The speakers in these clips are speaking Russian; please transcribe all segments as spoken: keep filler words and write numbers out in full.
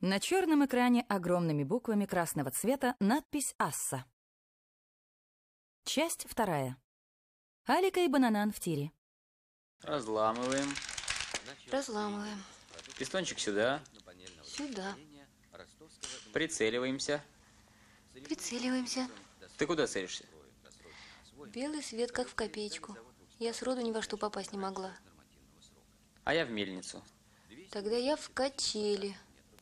На черном экране огромными буквами красного цвета надпись «Асса». Часть вторая. Алика и Бананан в тире. Разламываем. Разламываем. Пистончик сюда. Сюда. Прицеливаемся. Прицеливаемся. Ты куда целишься? Белый свет, как в копеечку. Я сроду ни во что попасть не могла. А я в мельницу. Тогда я в качели.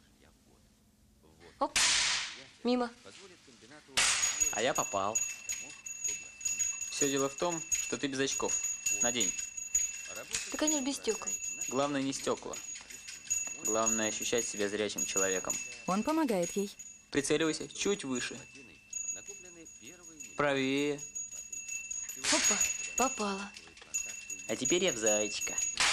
Оп, мимо. А я попал. Все дело в том, что ты без очков. Надень. Да, конечно, без стекол. Главное не стекла. Главное ощущать себя зрячим человеком. Он помогает ей. Прицеливайся чуть выше. Правее. Опа, попала. А теперь я в зайчика.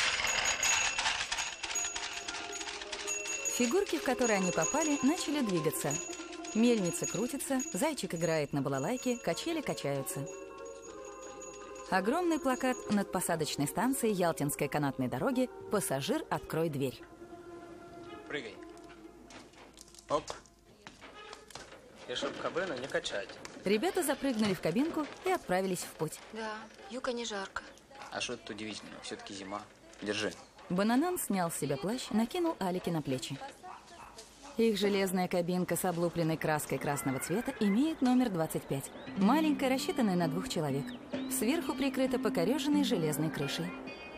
Фигурки, в которые они попали, начали двигаться. Мельница крутится, зайчик играет на балалайке, качели качаются. Огромный плакат над посадочной станцией Ялтинской канатной дороги «Пассажир, открой дверь». Прыгай. Оп. И чтоб кабину не качать. Ребята запрыгнули в кабинку и отправились в путь. Да, юга не жарко. А что тут удивительного? Все-таки зима. Держи. Бананан снял с себя плащ, накинул Алике на плечи. Их железная кабинка с облупленной краской красного цвета имеет номер двадцать пять. Маленькая, рассчитанная на двух человек. Сверху прикрыта покореженной железной крышей.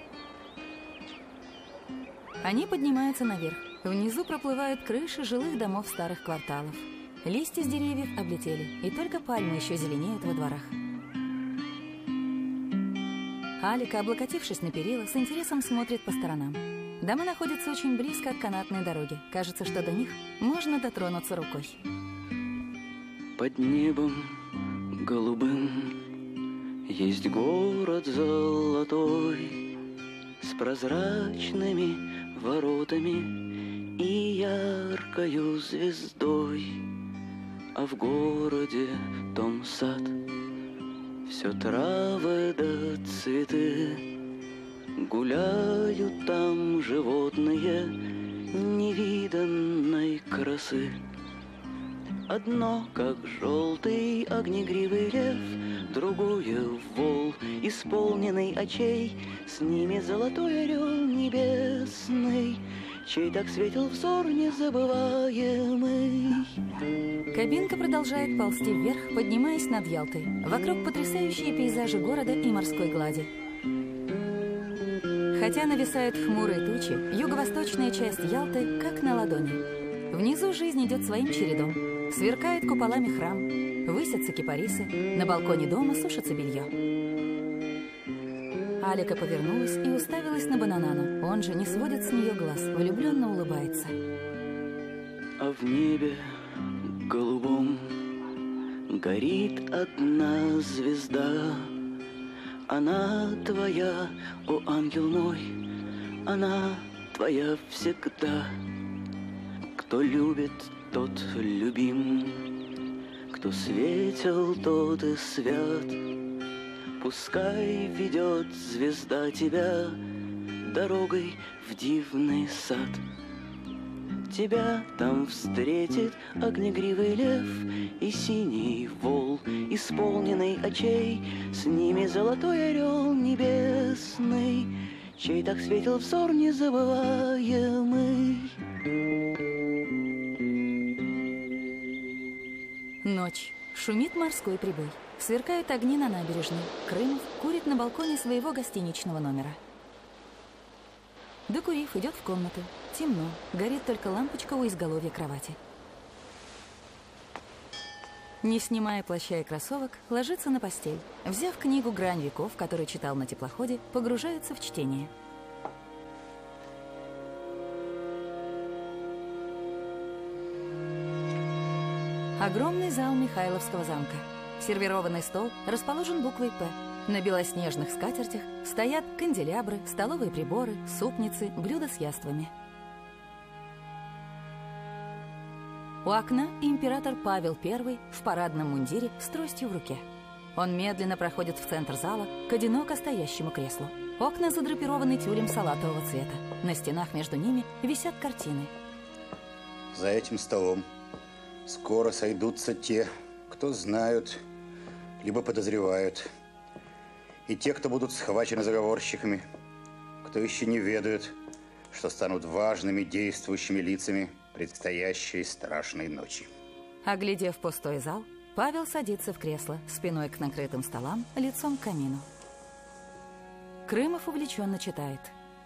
Они поднимаются наверх. Внизу проплывают крыши жилых домов старых кварталов. Листья с деревьев облетели, и только пальмы еще зеленеют во дворах. Алика, облокотившись на перила, с интересом смотрит по сторонам. Дома находятся очень близко от канатной дороги. Кажется, что до них можно дотронуться рукой. Под небом голубым есть город золотой с прозрачными воротами и яркою звездой. А в городе том сад, все травы да цветы, гуляют там животные невиданной красы. Одно, как желтый огнегривый лев, другое вол, исполненный очей, с ними золотой орел небесный, чей так светил взор незабываемый. Кабинка продолжает ползти вверх, поднимаясь над Ялтой. Вокруг потрясающие пейзажи города и морской глади. Хотя нависают хмурые тучи, юго-восточная часть Ялты как на ладони. Внизу жизнь идет своим чередом. Сверкает куполами храм, высятся кипарисы, на балконе дома сушится белье. Алика повернулась и уставилась на Бананана. Он же не сводит с нее глаз, влюбленно улыбается. А в небе голубом горит одна звезда. Она твоя, о ангел мой, она твоя всегда. Кто любит, тот любим, кто светил, тот и свят. Пускай ведет звезда тебя дорогой в дивный сад. Тебя там встретит огнегривый лев и синий вол, исполненный очей, с ними золотой орел небесный, чей так светил взор незабываемый. Ночь. Шумит морской прибой. Сверкают огни на набережной. Крымов курит на балконе своего гостиничного номера. Докурив, идет в комнату. Темно. Горит только лампочка у изголовья кровати. Не снимая плаща и кроссовок, ложится на постель. Взяв книгу «Грань веков», которую читал на теплоходе, погружается в чтение. Огромный зал Михайловского замка. Сервированный стол расположен буквой «П». На белоснежных скатертях стоят канделябры, столовые приборы, супницы, блюда с яствами. У окна император Павел Первый в парадном мундире с тростью в руке. Он медленно проходит в центр зала к одиноко стоящему креслу. Окна задрапированы тюлем салатового цвета. На стенах между ними висят картины. за этим столом скоро сойдутся те, кто знают, либо подозревают, и те, кто будут схвачены заговорщиками, кто еще не ведают, что станут важными действующими лицами предстоящей страшной ночи. Оглядев пустой зал, Павел садится в кресло, спиной к накрытым столам, лицом к камину. Крымов увлеченно читает.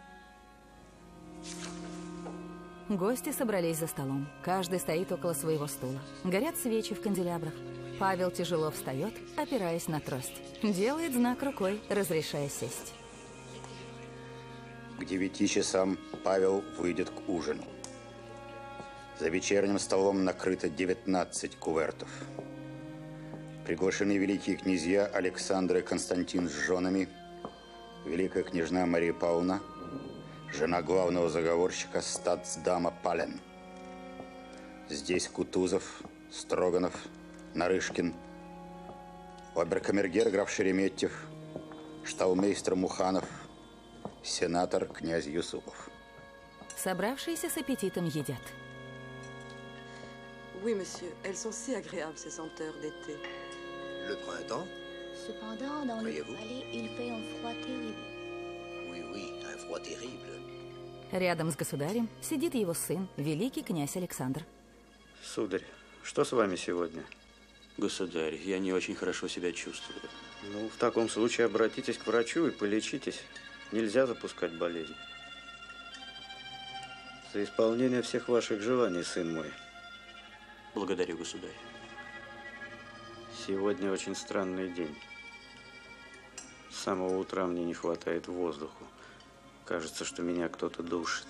Гости собрались за столом. Каждый стоит около своего стула. Горят свечи в канделябрах. Павел тяжело встает, опираясь на трость. Делает знак рукой, разрешая сесть. К девяти часам Павел выйдет к ужину. За вечерним столом накрыто девятнадцать кувертов. Приглашены великие князья Александр и Константин с женами, великая княжна Мария Павловна, жена главного заговорщика статсдама Пален. Здесь Кутузов, Строганов, Нарышкин, оберкамергер граф Шереметьев, шталмейстер Муханов, сенатор князь Юсупов. Собравшиеся с аппетитом едят. Oui, monsieur. Elles sont si agréables, ces senteurs d'été. Le printemps? Cependant, dans le palais, il fait un froid terrible. Oui, oui, un froid terrible. Рядом с государем сидит его сын, великий князь Александр. Сударь, что с вами сегодня? Государь, я не очень хорошо себя чувствую. Ну, в таком случае обратитесь к врачу и полечитесь. Нельзя запускать болезнь. За исполнение всех ваших желаний, сын мой. Благодарю, государь. Сегодня очень странный день. С самого утра мне не хватает воздуха. Кажется, что меня кто-то душит.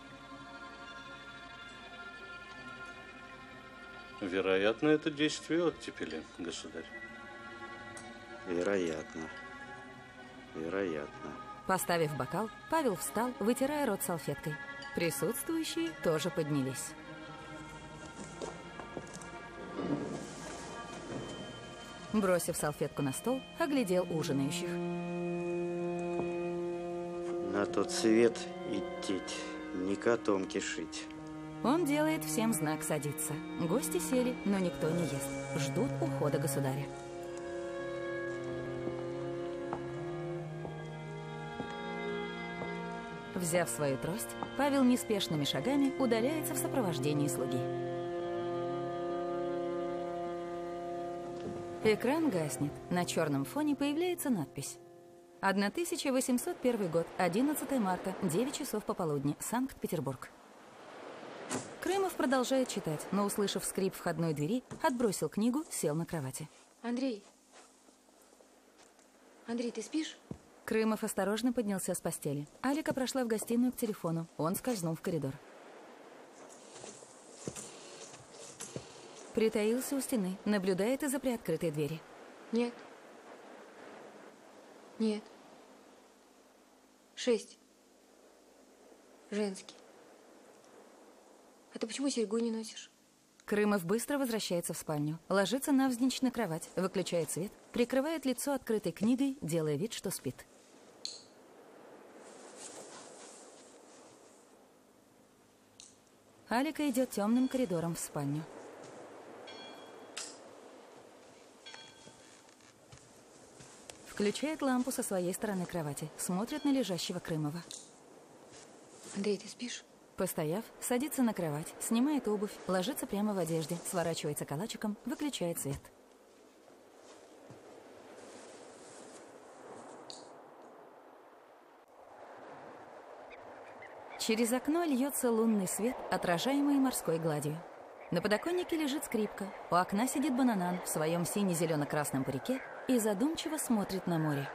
Вероятно, это действие оттепели, государь. Вероятно. Вероятно. Поставив бокал, Павел встал, вытирая рот салфеткой. Присутствующие тоже поднялись. Бросив салфетку на стол, оглядел ужинающих. На тот свет идти, не котом кишить. Он делает всем знак садиться. Гости сели, но никто не ест. Ждут ухода государя. Взяв свою трость, Павел неспешными шагами удаляется в сопровождении слуги. Экран гаснет. На черном фоне появляется надпись. тысяча восемьсот первый год, одиннадцатое марта, девять часов пополудни, Санкт-Петербург. Крымов продолжает читать, но, услышав скрип входной двери, отбросил книгу, сел на кровати. Андрей. Андрей, ты спишь? Крымов осторожно поднялся с постели. Алика прошла в гостиную к телефону. Он скользнул в коридор. Притаился у стены, наблюдает из-за приоткрытой двери. Нет. Нет. Шесть. Женский. А ты почему серьгу не носишь? Крымов быстро возвращается в спальню, ложится навзничь на кровать, выключает свет, прикрывает лицо открытой книгой, делая вид, что спит. Алика идет темным коридором в спальню. Включает лампу со своей стороны кровати, смотрит на лежащего Крымова. Андрей, ты спишь? Постояв, садится на кровать, снимает обувь, ложится прямо в одежде, сворачивается калачиком, выключает свет. Через окно льется лунный свет, отражаемый морской гладью. На подоконнике лежит скрипка, у окна сидит бананан в своем сине-зелено-красном парике и задумчиво смотрит на море.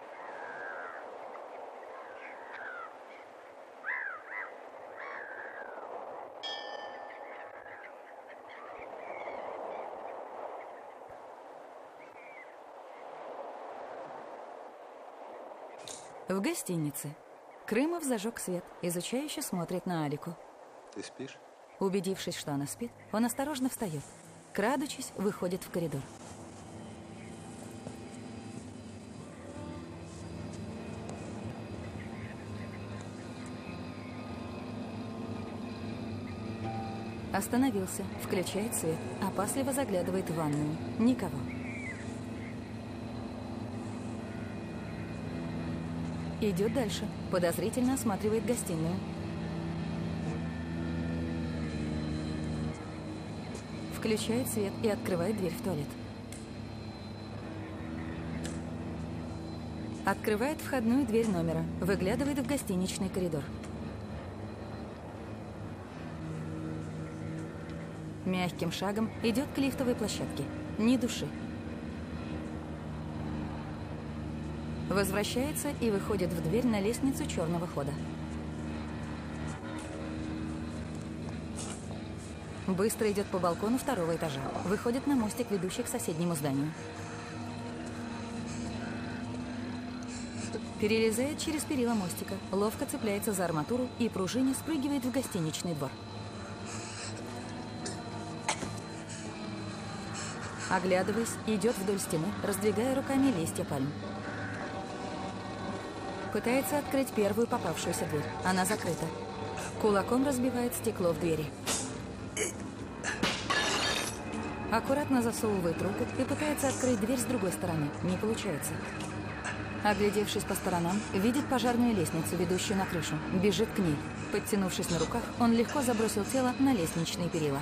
В гостинице. Крымов зажег свет, изучающе смотрит на Алику. Ты спишь? Убедившись, что она спит, он осторожно встает. Крадучись, выходит в коридор. Остановился, включает свет, опасливо заглядывает в ванную. Никого. Идет дальше, подозрительно осматривает гостиную. Включает свет и открывает дверь в туалет. Открывает входную дверь номера, выглядывает в гостиничный коридор. Мягким шагом идет к лифтовой площадке. Ни души. Возвращается и выходит в дверь на лестницу черного хода. Быстро идет по балкону второго этажа. Выходит на мостик, ведущий к соседнему зданию. Перелезает через перила мостика, ловко цепляется за арматуру и пружине спрыгивает в гостиничный двор. Оглядываясь, идет вдоль стены, раздвигая руками листья пальм. Пытается открыть первую попавшуюся дверь. Она закрыта. Кулаком разбивает стекло в двери. Аккуратно засовывает руку и пытается открыть дверь с другой стороны. Не получается. Оглядевшись по сторонам, видит пожарную лестницу, ведущую на крышу. Бежит к ней. Подтянувшись на руках, он легко забросил тело на лестничные перила.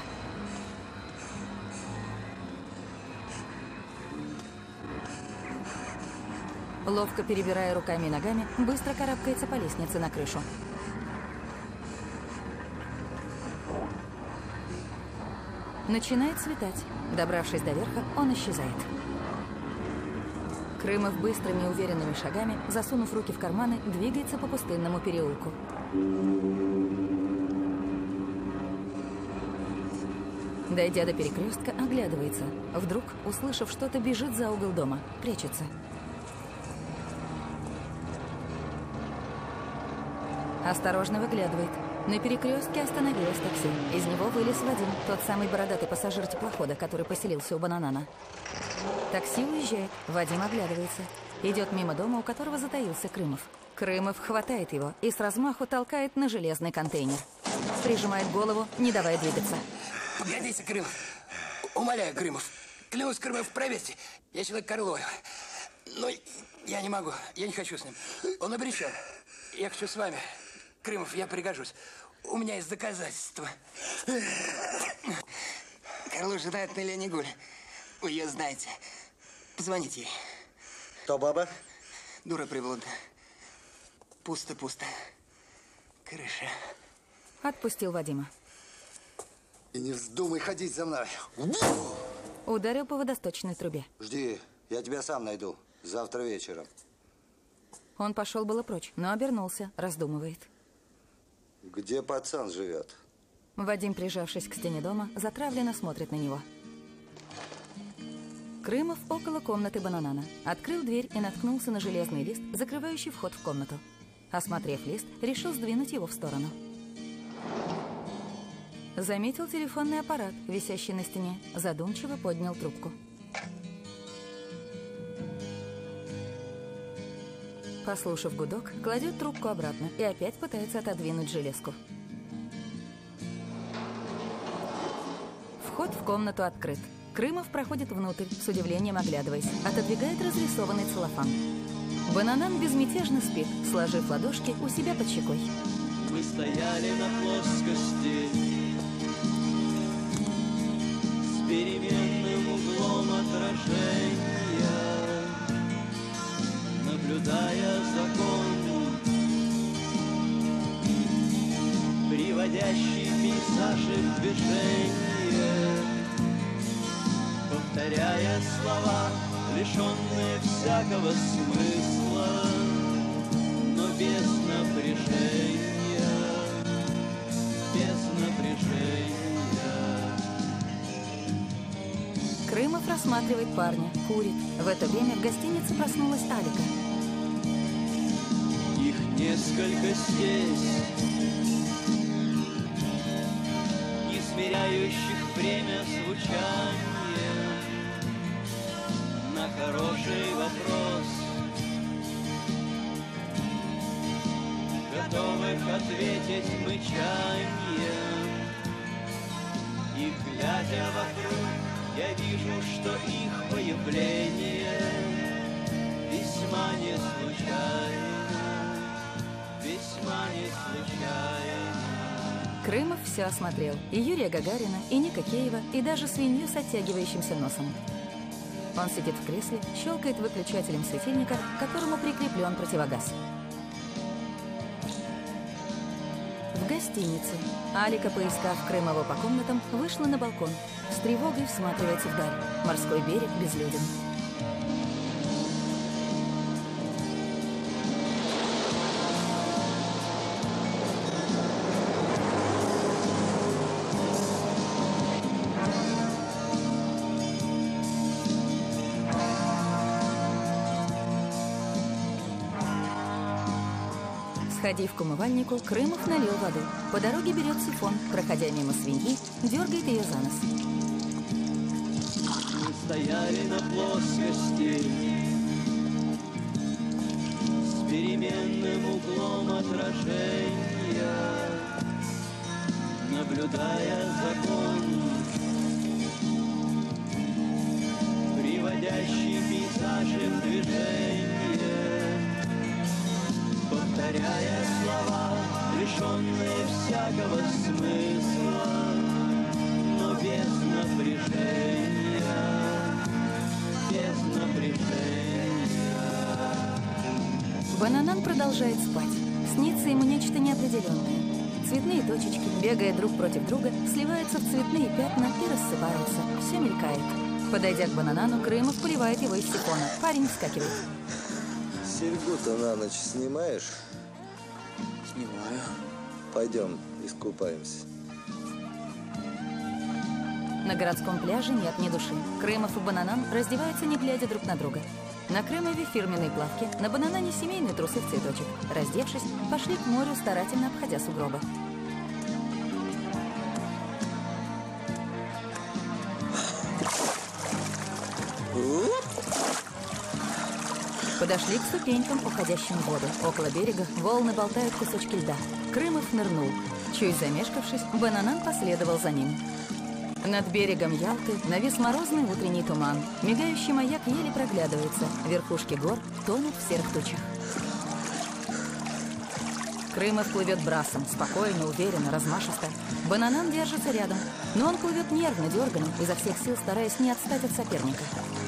Ловко перебирая руками и ногами, быстро карабкается по лестнице на крышу. Начинает светать. Добравшись до верха, он исчезает. Крымов быстрыми уверенными шагами, засунув руки в карманы, двигается по пустынному переулку. Дойдя до перекрестка, оглядывается. Вдруг, услышав что-то, бежит за угол дома. Прячется. Осторожно выглядывает. На перекрестке остановилось такси. Из него вылез Вадим, тот самый бородатый пассажир теплохода, который поселился у Бананана. Такси уезжает. Вадим оглядывается. Идет мимо дома, у которого затаился Крымов. Крымов хватает его и с размаху толкает на железный контейнер. Прижимает голову, не давая двигаться. Погодите, Крымов. Умоляю, Крымов. Клянусь, Крымов, проверьте. Я человек Карлоев. Но я не могу. Я не хочу с ним. Он обречен. Я хочу с вами. Крымов, я пригожусь. У меня есть доказательства. Карло ждает на Лене Гуль. Вы ее знаете. Позвоните ей. Кто баба? Дура приблудная. Пусто-пусто. Крыша. Отпустил Вадима. И не вздумай ходить за мной. Ударил по водосточной трубе. Жди, я тебя сам найду. Завтра вечером. Он пошел было прочь, но обернулся, раздумывает. Где пацан живет? Вадим, прижавшись к стене дома, затравленно смотрит на него. Крымов около комнаты Бананана. Открыл дверь и наткнулся на железный лист, закрывающий вход в комнату. Осмотрев лист, решил сдвинуть его в сторону. Заметил телефонный аппарат, висящий на стене. Задумчиво поднял трубку. Послушав гудок, кладет трубку обратно и опять пытается отодвинуть железку. Вход в комнату открыт. Крымов проходит внутрь, с удивлением оглядываясь. Отодвигает разрисованный целлофан. Бананан безмятежно спит, сложив ладошки у себя под щекой. Мы стояли на плоскости с переменным углом отражения, наблюдая закон, приводящий пейзажи в движение, повторяя слова, лишенные всякого смысла, но без напряжения, без напряжения. Крымов рассматривает парня, курит. В это время в гостинице проснулась Алика. Их несколько здесь, измеряющих время звучания на хороший вопрос, готовых ответить мычанием. И глядя вокруг, я вижу, что их появление весьма не случайно, весьма не случайно. Крымов все осмотрел. И Юрия Гагарина, и Ника Кеева, и даже свинью с оттягивающимся носом. Он сидит в кресле, щелкает выключателем светильника, к которому прикреплен противогаз. В гостинице Алика, поискав Крымова по комнатам, вышла на балкон. С тревогой всматривается вдаль. Морской берег безлюден. Сходив к умывальнику, Крымов налил воды. По дороге берет сифон, проходя мимо свиньи, дергает ее за нос. Мы стояли на плоскости с переменным углом отражения, наблюдая закон, приводящий пейзажи в движение, повторяя слова, лишенные всякого смысла, но без напряжения, без напряжения. Бананан продолжает спать. Снится ему нечто неопределенное. Цветные точечки, бегая друг против друга, сливаются в цветные пятна и рассыпаются. Все мелькает. Подойдя к Бананану, Крымов поливает его из сифона. Парень вскакивает. Серьгу-то на ночь снимаешь? Снимаю. Пойдем, искупаемся. На городском пляже нет ни души. Крымов и Бананан раздеваются, не глядя друг на друга. На Крымове фирменные плавки, на Бананане семейные трусы в цветочек. Раздевшись, пошли к морю, старательно обходя сугробы. Подошли к ступенькам, уходящим в воду. Около берега волны болтают кусочки льда. Крымов нырнул. Чуть замешкавшись, Бананан последовал за ним. Над берегом Ялты навис морозный утренний туман. Мигающий маяк еле проглядывается. Верхушки гор тонут в серых тучах. Крымов плывет брасом, спокойно, уверенно, размашисто. Бананан держится рядом, но он плывет нервно, дерганно, изо всех сил стараясь не отстать от соперника.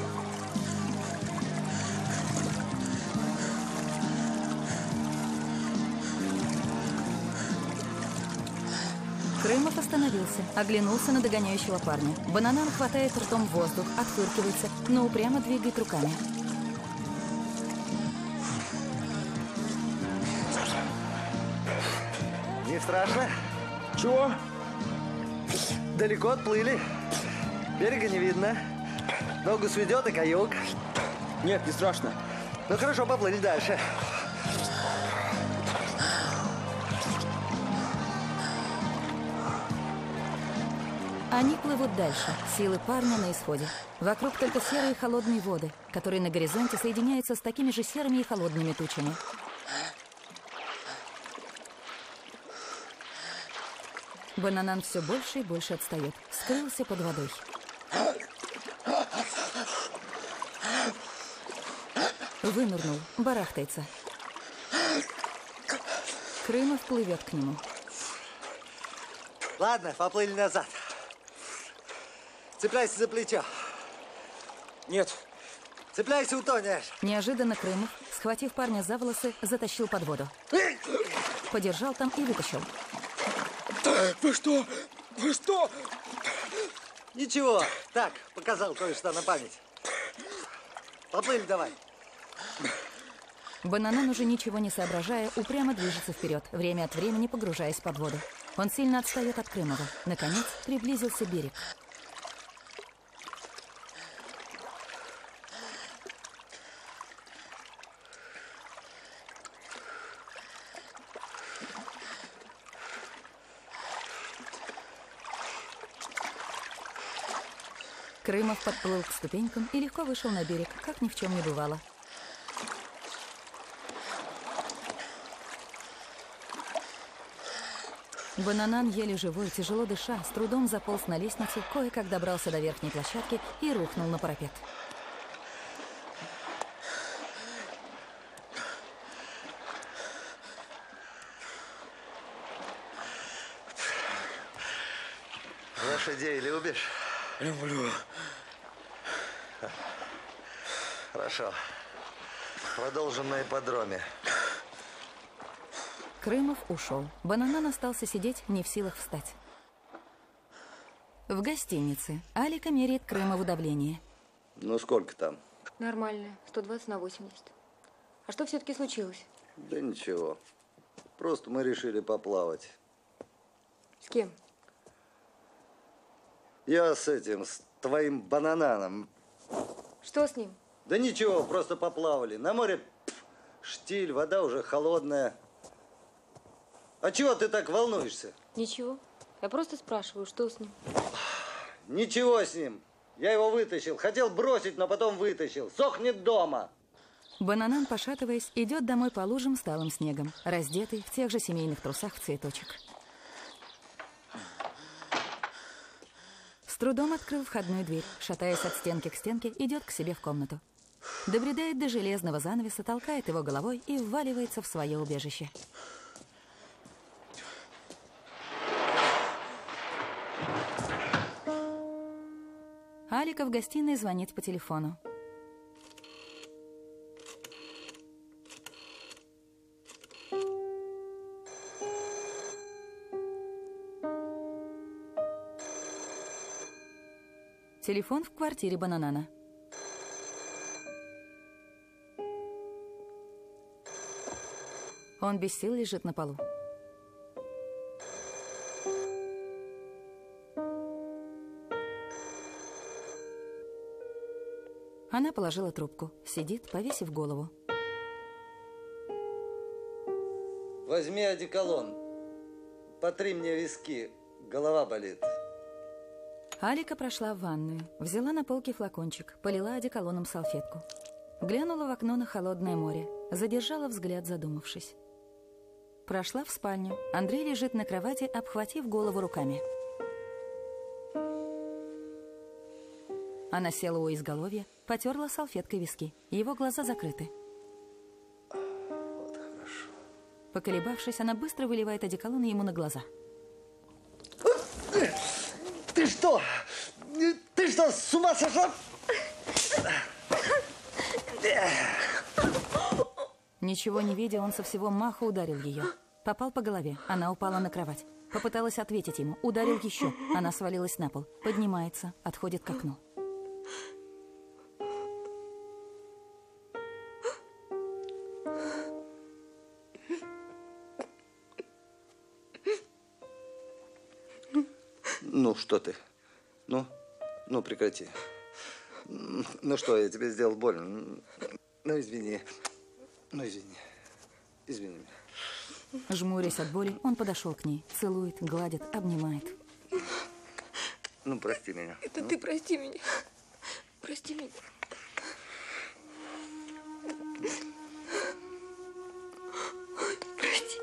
Крымов остановился, оглянулся на догоняющего парня. Бананан хватает ртом воздух, отфыркивается, но упрямо двигает руками. Не страшно? Чего? Далеко отплыли. Берега не видно. Ногу сведет и каюк. Нет, не страшно. Ну хорошо, поплыли дальше. Они плывут дальше. Силы парня на исходе. Вокруг только серые холодные воды, которые на горизонте соединяются с такими же серыми и холодными тучами. Бананан все больше и больше отстает. Скрылся под водой. Вынырнул, барахтается. Крымов плывет к нему. Ладно, поплыли назад. Цепляйся за плечо. Нет. Цепляйся, утонешь. Неожиданно Крымов, схватив парня за волосы, затащил под воду. Подержал там и вытащил. Вы что? Вы что? Ничего. Так, показал кое-что на память. Поплыли давай. Бананан, уже ничего не соображая, упрямо движется вперед, время от времени погружаясь под воду. Он сильно отстает от Крымова. Наконец, приблизился берег. Крымов подплыл к ступенькам и легко вышел на берег, как ни в чем не бывало. Бананан, еле живой, тяжело дыша, с трудом заполз на лестницу, кое-как добрался до верхней площадки и рухнул на парапет. Лошадей любишь? Люблю. Хорошо. Продолжим на ипподроме. Крымов ушел. Бананан остался сидеть, не в силах встать. В гостинице Алика меряет Крымову давление. Ну, сколько там? Нормально. сто двадцать на восемьдесят. А что все-таки случилось? Да ничего. Просто мы решили поплавать. С кем? Я с этим, с твоим банананом. Что с ним? Да ничего, просто поплавали. На море пф, штиль, вода уже холодная. А чего ты так волнуешься? Ничего. Я просто спрашиваю, что с ним? Ничего с ним. Я его вытащил. Хотел бросить, но потом вытащил. Сохнет дома. Бананан, пошатываясь, идет домой по лужам с талым снегом, раздетый в тех же семейных трусах в цветочек. С трудом открыл входную дверь, шатаясь от стенки к стенке, идет к себе в комнату. Добредает до железного занавеса, толкает его головой и вваливается в свое убежище. Алика в гостиной звонит по телефону. Телефон в квартире Бананана. Он без сил лежит на полу. Она положила трубку, сидит, повесив голову. Возьми одеколон. Потри мне виски. Голова болит. Алика прошла в ванную, взяла на полке флакончик, полила одеколоном салфетку. Глянула в окно на холодное море, задержала взгляд, задумавшись. Прошла в спальню. Андрей лежит на кровати, обхватив голову руками. Она села у изголовья, потерла салфеткой виски. Его глаза закрыты. Вот хорошо. Поколебавшись, она быстро выливает одеколон ему на глаза. Ты что? Ты что, с ума сошла? Ничего не видя, он со всего маха ударил ее. Попал по голове, она упала на кровать. Попыталась ответить ему, ударил еще. Она свалилась на пол, поднимается, отходит к окну. Ну, что ты? Ну, ну, прекрати. Ну что, я тебе сделал больно? Ну, извини. Ну, извини. Извини меня. Жмурясь от боли, он подошел к ней, целует, гладит, обнимает. Ну, прости меня. Это ну. ты прости меня. Прости меня. Прости.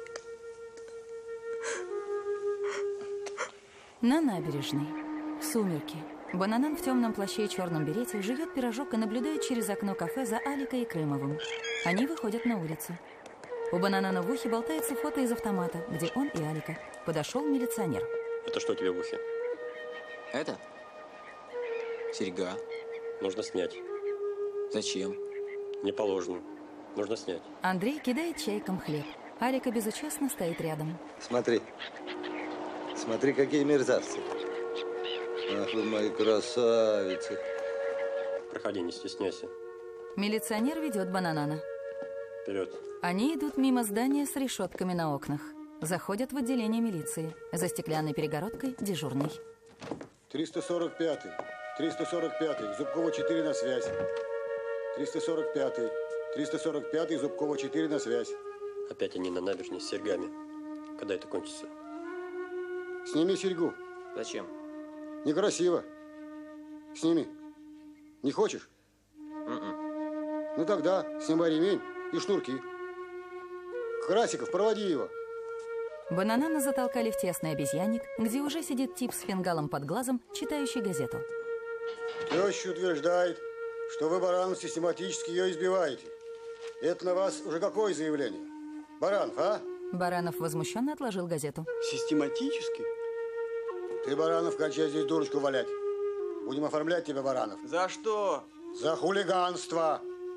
На набережной. Сумерки. Бананан в темном плаще и черном берете жует пирожок и наблюдает через окно кафе за Аликой и Крымовым. Они выходят на улицу. У Бананана в ухе болтается фото из автомата, где он и Алика. Подошел милиционер. Это что у тебя в ухе? Это? Серьга. Нужно снять. Зачем? Не положено. Нужно снять. Андрей кидает чайком хлеб. Алика безучастно стоит рядом. Смотри. Смотри, какие мерзавцы. Ах вы мои красавицы. Проходи, не стесняйся. Милиционер ведет Бананана. Вперед. Они идут мимо здания с решетками на окнах. Заходят в отделение милиции. За стеклянной перегородкой дежурный. триста сорок пятый. триста сорок пятый. Зубкова четыре на связь. триста сорок пятый. триста сорок пятый. Зубкова четыре на связь. Опять они на набережной с серьгами. Когда это кончится? Сними серьгу. Зачем? Некрасиво. Сними. Не хочешь? Mm-mm. Ну тогда снимай ремень и шнурки. Красиков, проводи его. Бананана затолкали в тесный обезьянник, где уже сидит тип с фингалом под глазом, читающий газету. Теща утверждает, что вы, Баранов, систематически ее избиваете. Это на вас уже какое заявление? Баранов, а? Баранов возмущенно отложил газету. Систематически? Ты, Баранов, кончай здесь дурочку валять. Будем оформлять тебя, Баранов. За что? За хулиганство.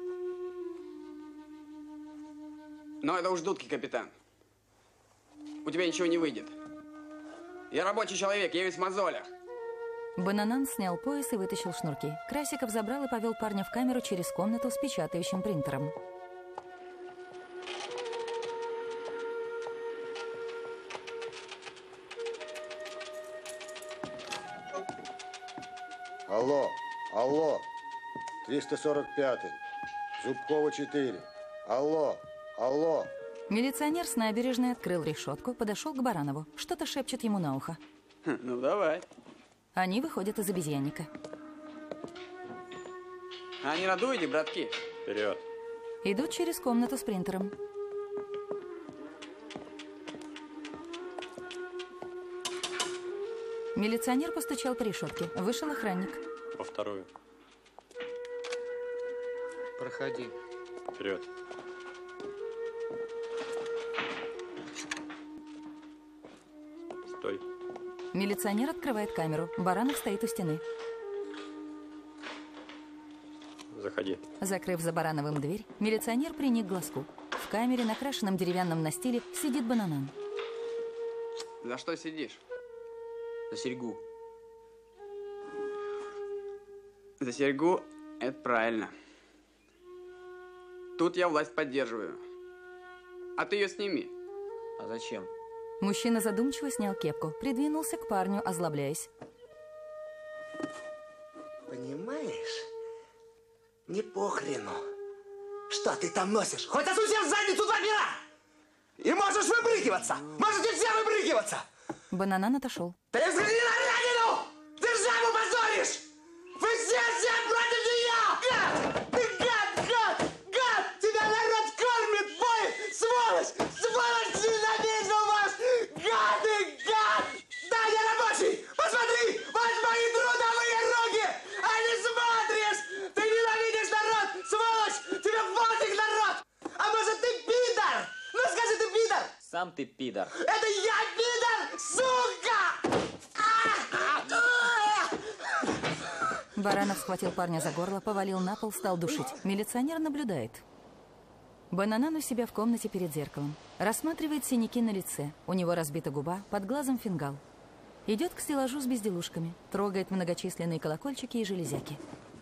Но это уж дудки, капитан. У тебя ничего не выйдет. Я рабочий человек, я весь в мозолях. Бананан снял пояс и вытащил шнурки. Красиков забрал и повел парня в камеру через комнату с печатающим принтером. Алло, алло, триста сорок пятый, Зубкова четыре. Алло, алло. Милиционер с набережной открыл решетку, подошел к Баранову. Что-то шепчет ему на ухо. Ну, давай. Они выходят из обезьянника. А не надуйте, братки. Вперед. Идут через комнату с принтером. Милиционер постучал по решетке. Вышел охранник. Во вторую. Проходи. Вперед. Стой. Милиционер открывает камеру. Баранов стоит у стены. Заходи. Закрыв за Барановым дверь, милиционер приник к глазку. В камере, накрашенном деревянном настиле, сидит Бананан. За что сидишь? За серьгу. За серьгу – это правильно. Тут я власть поддерживаю. А ты ее сними. А зачем? Мужчина задумчиво снял кепку, придвинулся к парню, озлобляясь. Понимаешь, не похрену, что ты там носишь. Хоть отсуси в задницу два мира! И можешь выбрыкиваться! Можете все выбрыкиваться! Бананан отошел. Ты взгляни на Рядину! Державу позоришь! Вы все, все против нее! Гад! Ты гад, гад, гад! Тебя народ кормит, поет! Сволочь! Сволочь! Ненавижу вас! Гады, гад! Да, я рабочий! Посмотри! Вот мои трудовые руки! А не смотришь! Ты ненавидишь народ! Сволочь! Тебе пофиг народ! А может ты пидор? Ну скажи, ты пидор! Сам ты пидор. Это я пидор, сука! Баранов схватил парня за горло, повалил на пол, стал душить. Милиционер наблюдает. Бананан у себя в комнате перед зеркалом. Рассматривает синяки на лице. У него разбита губа, под глазом фингал. Идет к стеллажу с безделушками. Трогает многочисленные колокольчики и железяки.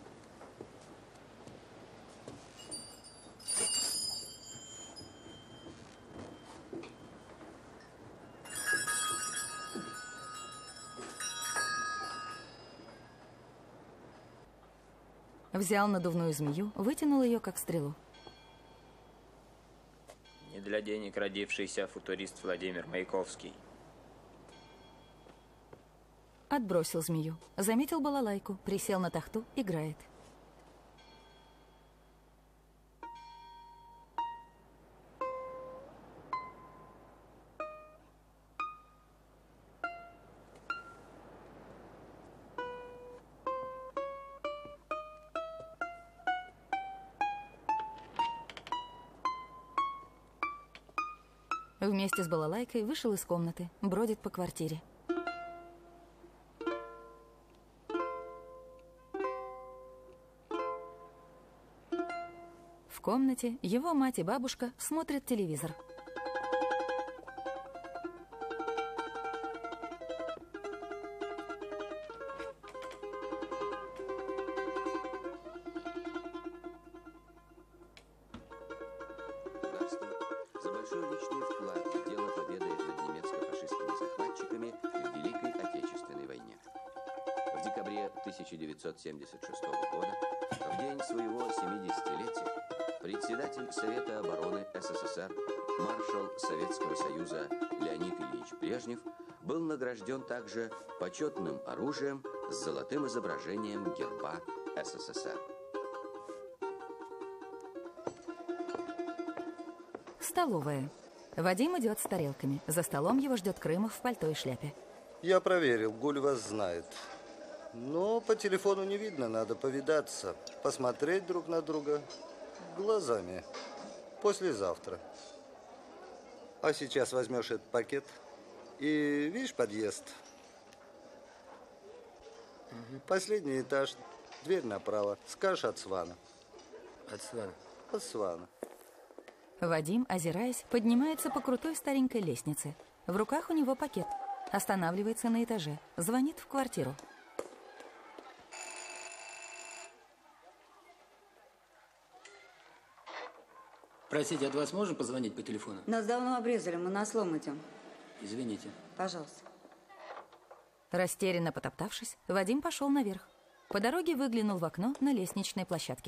Взял надувную змею, вытянул ее, как стрелу. Не для денег родившийся футурист Владимир Маяковский. Отбросил змею. Заметил балалайку, присел на тахту, играет. Вместе с балалайкой вышел из комнаты, бродит по квартире. В комнате его мать и бабушка смотрят телевизор. За большой личный вклад в дело победы над немецко-фашистскими захватчиками в Великой Отечественной войне. В декабре тысяча девятьсот семьдесят шестого года, в день своего семидесятилетия, председатель Совета обороны СССР, маршал Советского Союза Леонид Ильич Брежнев был награжден также почетным оружием с золотым изображением герба СССР. Столовая. Вадим идет с тарелками. За столом его ждет Крымов в пальто и шляпе. Я проверил, Гуль вас знает. Но по телефону не видно, надо повидаться. Посмотреть друг на друга глазами. Послезавтра. А сейчас возьмешь этот пакет и, видишь, подъезд. Угу. Последний этаж, дверь направо. Скажешь от Свана. От Свана? От Свана. Вадим, озираясь, поднимается по крутой старенькой лестнице. В руках у него пакет. Останавливается на этаже. Звонит в квартиру. Простите, от вас можно позвонить по телефону? Нас давно обрезали, мы на слом идем. Извините. Пожалуйста. Растерянно потоптавшись, Вадим пошел наверх. По дороге выглянул в окно на лестничной площадке.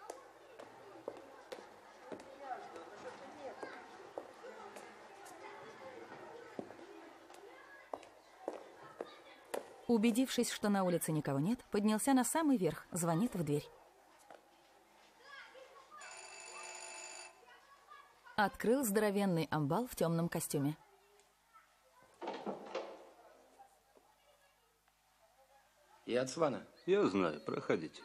Убедившись, что на улице никого нет, поднялся на самый верх, звонит в дверь. Открыл здоровенный амбал в темном костюме. Я от Свана. Я знаю, проходите.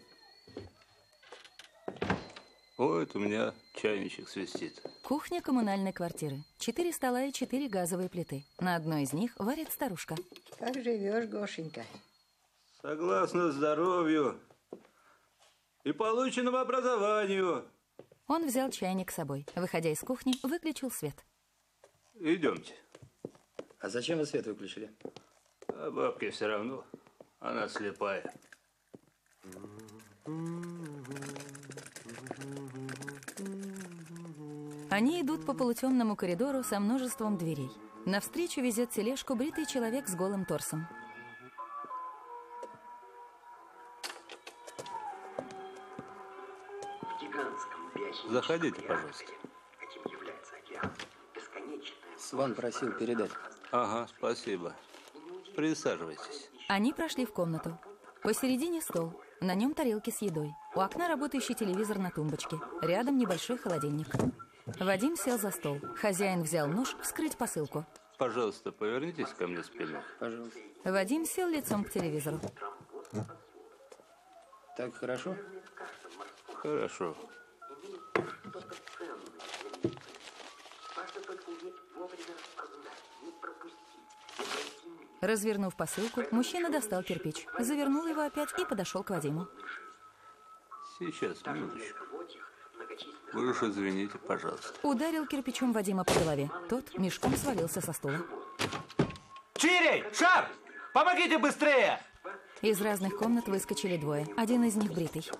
Ой, у меня чайничек свистит. Кухня коммунальной квартиры. Четыре стола и четыре газовые плиты. На одной из них варит старушка. Как живешь, Гошенька? Согласно здоровью и полученному образованию. Он взял чайник с собой. Выходя из кухни, выключил свет. Идемте. А зачем вы свет выключили? А бабке все равно. Она слепая. Они идут по полутемному коридору со множеством дверей. Навстречу везет тележку бритый человек с голым торсом. Заходите, пожалуйста. Сван просил передать. Ага, спасибо. Присаживайтесь. Они прошли в комнату. Посередине стол. На нем тарелки с едой. У окна работающий телевизор на тумбочке. Рядом небольшой холодильник. Вадим сел за стол. Хозяин взял нож вскрыть посылку. Пожалуйста, повернитесь ко мне спиной. Пожалуйста. Вадим сел лицом к телевизору. Так хорошо? Хорошо. Развернув посылку, мужчина достал кирпич, завернул его опять и подошел к Вадиму. Сейчас, минуточку. Вы уж извините, пожалуйста. Ударил кирпичом Вадима по голове. Тот мешком свалился со стула. Чирей! Шар! Помогите быстрее! Из разных комнат выскочили двое. Один из них бритый.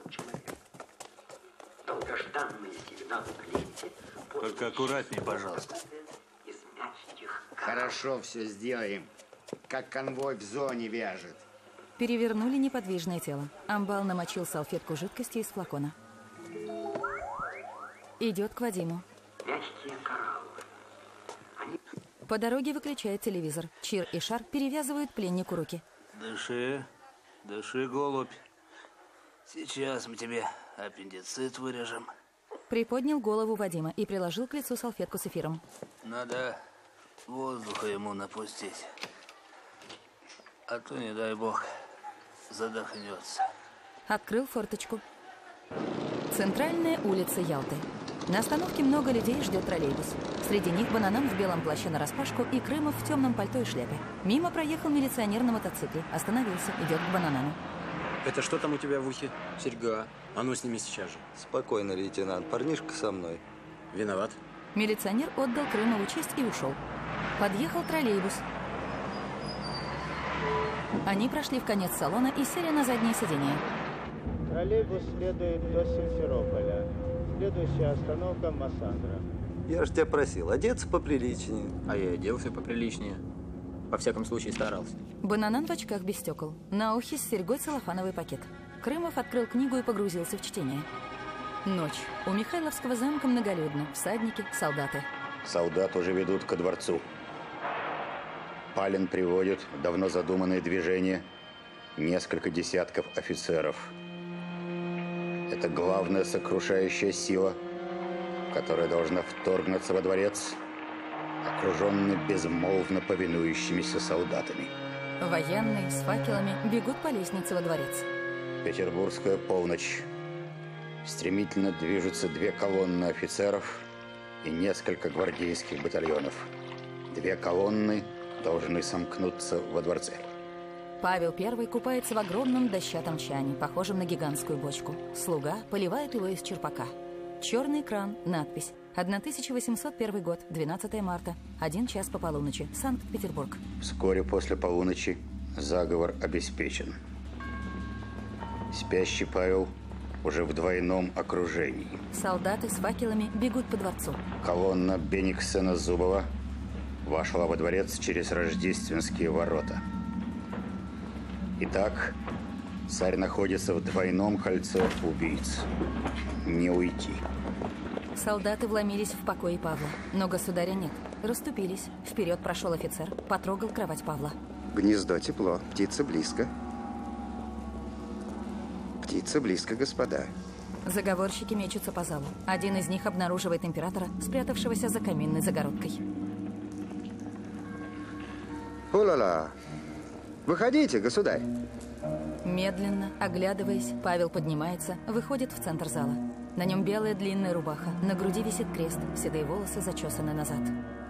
Только аккуратнее, пожалуйста. Хорошо, все сделаем. Как конвой в зоне вяжет. Перевернули неподвижное тело. Амбал намочил салфетку жидкости из флакона. Идет к Вадиму. По дороге выключает телевизор. Чир и Шар перевязывают пленнику руки. Дыши, дыши, голубь. Сейчас мы тебе аппендицит вырежем. Приподнял голову Вадима и приложил к лицу салфетку с эфиром. Надо воздуха ему напустить. А то, не дай бог, задохнется. Открыл форточку. Центральная улица Ялты. На остановке много людей ждет троллейбус. Среди них Бананан в белом плаще нараспашку и Крымов в темном пальто и шляпе. Мимо проехал милиционер на мотоцикле. Остановился, идет к Бананану. Это что там у тебя в ухе? Серьга. А ну сними сейчас же. Спокойно, лейтенант. Парнишка со мной. Виноват. Милиционер отдал Крымову честь и ушел. Подъехал троллейбус. Они прошли в конец салона и сели на заднее сиденье. Троллейбус следует до Симферополя. Следующая остановка Массандра. Я же тебя просил, одеться поприличнее. А я оделся поприличнее. Во всяком случае, старался. Бананан в очках без стекол. На ухе с серьгой целлофановый пакет. Крымов открыл книгу и погрузился в чтение. Ночь. У Михайловского замка многолюдно. Всадники, солдаты. Солдат уже ведут ко дворцу. Палин приводит в давно задуманные движения несколько десятков офицеров. Это главная сокрушающая сила, которая должна вторгнуться во дворец окруженный безмолвно повинующимися солдатами. Военные с факелами бегут по лестнице во дворец. Петербургская полночь. Стремительно движутся две колонны офицеров и несколько гвардейских батальонов. Две колонны должны сомкнуться во дворце. Павел Первый купается в огромном дощатом чане, похожем на гигантскую бочку. Слуга поливает его из черпака. Черный экран, надпись. тысяча восемьсот первый год, двенадцатое марта, один час по полуночи, Санкт-Петербург. Вскоре после полуночи заговор обеспечен. Спящий Павел уже в двойном окружении. Солдаты с факелами бегут по дворцу. Колонна Бениксена-Зубова вошла во дворец через Рождественские ворота. Итак, царь находится в двойном кольце убийц. Не уйти. Солдаты вломились в покои Павла, но государя нет. Расступились. Вперед прошел офицер, потрогал кровать Павла. Гнездо тепло, птица близко. Птица близко, господа. Заговорщики мечутся по залу. Один из них обнаруживает императора, спрятавшегося за каминной загородкой. О-ла-ла! Выходите, государь! Медленно, оглядываясь, Павел поднимается, выходит в центр зала. На нем белая длинная рубаха, на груди висит крест, седые волосы зачесаны назад.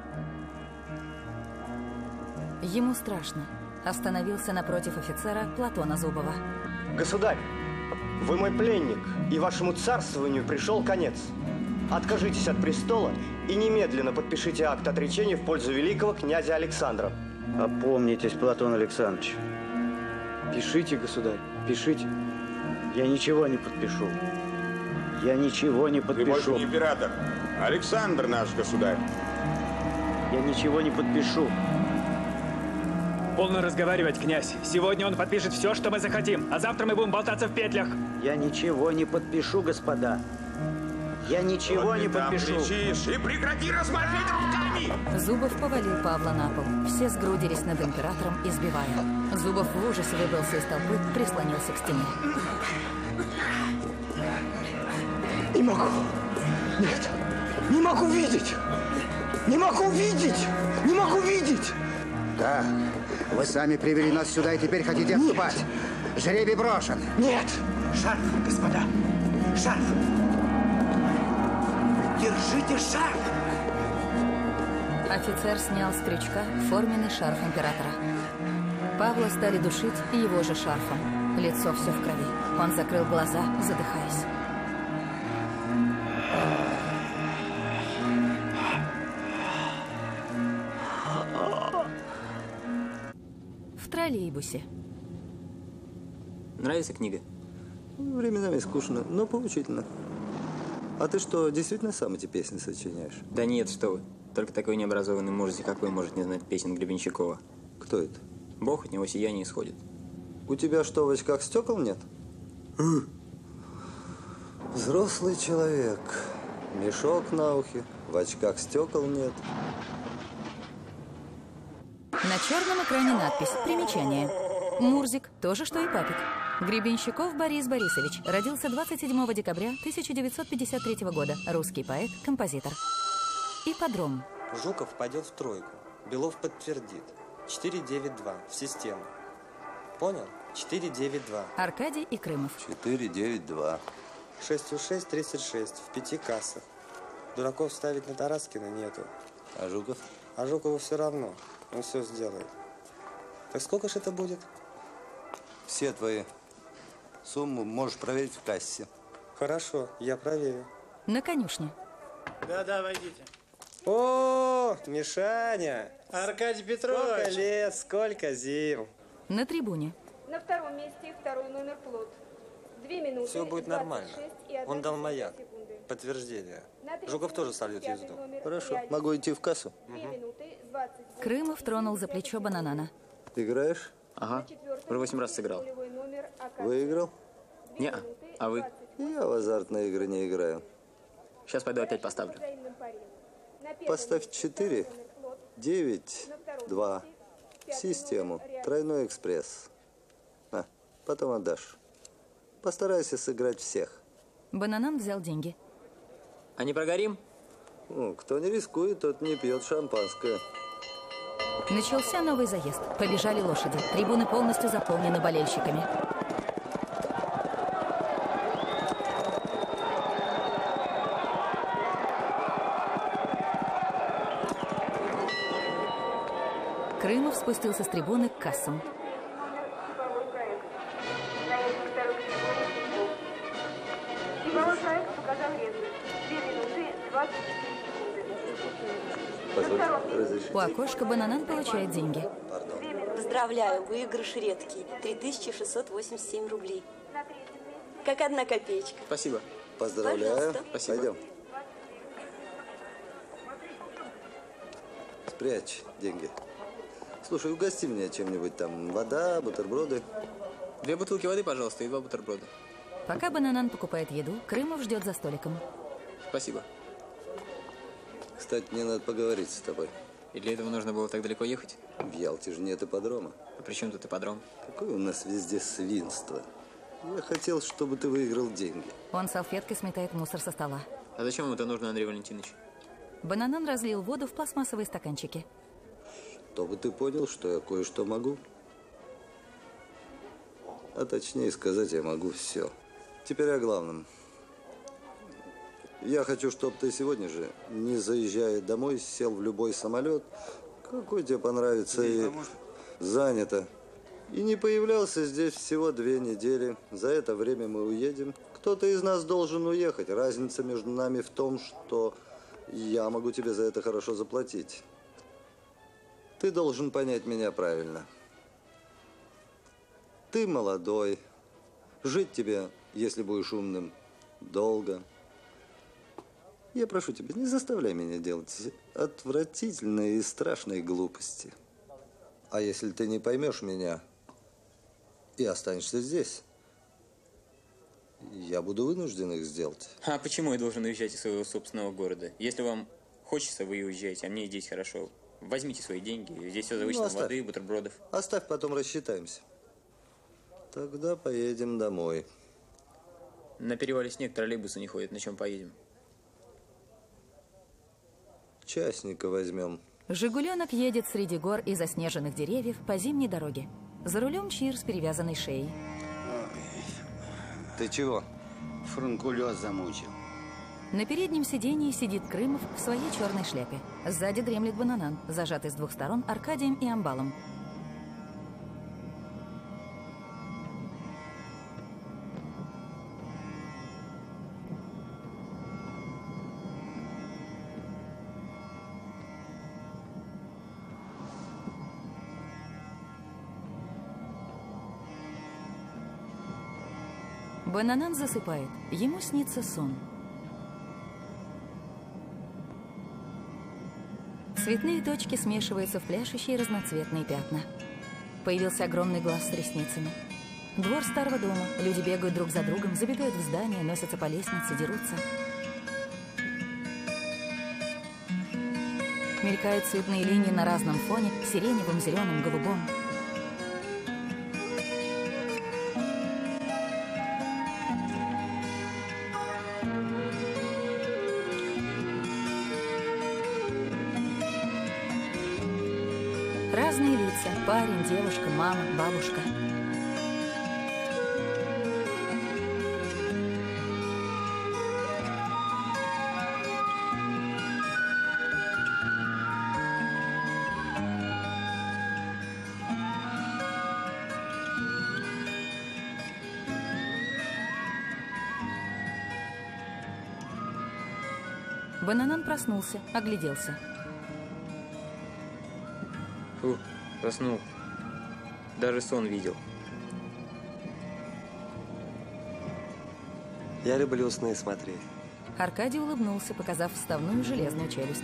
Ему страшно. Остановился напротив офицера Платона Зубова. Государь, вы мой пленник, и вашему царствованию пришел конец. Откажитесь от престола и немедленно подпишите акт отречения в пользу великого князя Александра. Опомнитесь, Платон Александрович. Пишите, государь, пишите. Я ничего не подпишу. Я ничего не подпишу. Ты больше не император. Александр наш государь. Я ничего не подпишу. Полно разговаривать, князь. Сегодня он подпишет все, что мы захотим, а завтра мы будем болтаться в петлях. Я ничего не подпишу, господа. Я ничего вот не ты там подпишу. кричишь, и прекрати размахивать руками! Зубов повалил Павла на пол. Все сгрудились над императором, избивая. Зубов в ужасе выбрался из толпы, прислонился к стене. Не могу. Нет. Не могу видеть. Не могу видеть. Не могу видеть. Да, вы сами привели нас сюда и теперь хотите отступать. Жребий брошен. Нет. Шарф, господа. Шарф. Держите шарф. Офицер снял с крючка форменный шарф императора. Павла стали душить его же шарфом. Лицо все в крови. Он закрыл глаза, задыхаясь. В троллейбусе. Нравится книга? Временами скучно, но поучительно. А ты что, действительно сам эти песни сочиняешь? Да нет, что вы. Только такой необразованный мужик, как вы, может не знать песен Гребенщикова. Кто это? Бог, от него сияние исходит. У тебя что, в очках стекол нет? Взрослый человек. Мешок на ухе, в очках стекол нет. На черном экране надпись. Примечание. Мурзик. То же, что и папик. Гребенщиков Борис Борисович. Родился двадцать седьмого декабря тысяча девятьсот пятьдесят третьего года. Русский поэт, композитор. Ипподром. Жуков пойдет в тройку. Белов подтвердит. четыре девять два в систему. Понял? четыре девять два. Аркадий и Крымов. четыре девять два. шесть шесть тридцать шесть в пяти кассах. Дураков ставить на Тараскина нету. А Жуков? А Жукову все равно. Он все сделает. Так сколько ж это будет? Все твои суммы можешь проверить в кассе. Хорошо, я проверю. На конюшне. Да-да, войдите. О, Мишаня! Аркадий Петрович! Сколько лет, сколько зим! На трибуне. На втором месте второй номер плот. Две минуты. Все будет нормально. Он дал маяк. Подтверждение. Жуков тоже сольет езду. Хорошо, могу идти в кассу. Угу. Крымов тронул за плечо Бананана. Играешь? Ага, уже восемь раз сыграл. Выиграл? Не, а вы? Я в азартные игры не играю. Сейчас пойду опять поставлю. Поставь четыре, девять, два. Систему. Тройной экспресс. А, потом отдашь. Постарайся сыграть всех. Бананан взял деньги. А не прогорим? Ну, кто не рискует, тот не пьет шампанское. Начался новый заезд. Побежали лошади. Трибуны полностью заполнены болельщиками. Крымов спустился с трибуны к кассам. Силовой проект показал результат. две минуты двадцать четыре секунды. У окошка Бананан получает деньги. Поздравляю, выигрыш редкий. три тысячи шестьсот восемьдесят семь рублей. Как одна копеечка. Спасибо. Поздравляю. Пожалуйста. Спасибо. Пойдем. Спрячь деньги. Слушай, угости меня чем-нибудь там. Вода, бутерброды. Две бутылки воды, пожалуйста, и два бутерброда. Пока Бананан покупает еду, Крымов ждет за столиком. Спасибо. Кстати, мне надо поговорить с тобой. И для этого нужно было так далеко ехать? В Ялте же нет ипподрома. А при чем тут ипподром? Какое у нас везде свинство. Я хотел, чтобы ты выиграл деньги. Он салфеткой сметает мусор со стола. А зачем вам это нужно, Андрей Валентинович? Бананан разлил воду в пластмассовые стаканчики. Чтобы ты понял, что я кое-что могу. А точнее сказать, я могу все. Теперь о главном. Я хочу, чтобы ты сегодня же, не заезжая домой, сел в любой самолет, какой тебе понравится, и занято. И не появлялся здесь всего две недели. За это время мы уедем. Кто-то из нас должен уехать. Разница между нами в том, что я могу тебе за это хорошо заплатить. Ты должен понять меня правильно. Ты молодой. Жить тебе, если будешь умным, долго. Я прошу тебя, не заставляй меня делать отвратительные и страшные глупости. А если ты не поймешь меня и останешься здесь, я буду вынужден их сделать. А почему я должен уезжать из своего собственного города? Если вам хочется, вы и уезжаете, а мне здесь хорошо. Возьмите свои деньги, здесь все завышено, Ну, воды и бутербродов. Оставь, потом рассчитаемся. Тогда поедем домой. На перевале снег, троллейбусы не ходят. На чем поедем? Частника возьмем. Жигуленок едет среди гор и заснеженных деревьев по зимней дороге. За рулем Чир с перевязанной шеей. Ты чего? Франкулез замучил. На переднем сидении сидит Крымов в своей черной шляпе. Сзади дремлет Бананан, зажатый с двух сторон Аркадием и Амбалом. Бананан засыпает. Ему снится сон. Цветные точки смешиваются в пляшущие разноцветные пятна. Появился огромный глаз с ресницами. Двор старого дома. Люди бегают друг за другом, забегают в здание, носятся по лестнице, дерутся. Мелькают цветные линии на разном фоне, сиреневым, зеленым, голубом. Разные лица. Парень, девушка, мама, бабушка. Бананан проснулся, огляделся. Фу, заснул. Даже сон видел. Я люблю сны смотреть. Аркадий улыбнулся, показав вставную железную челюсть.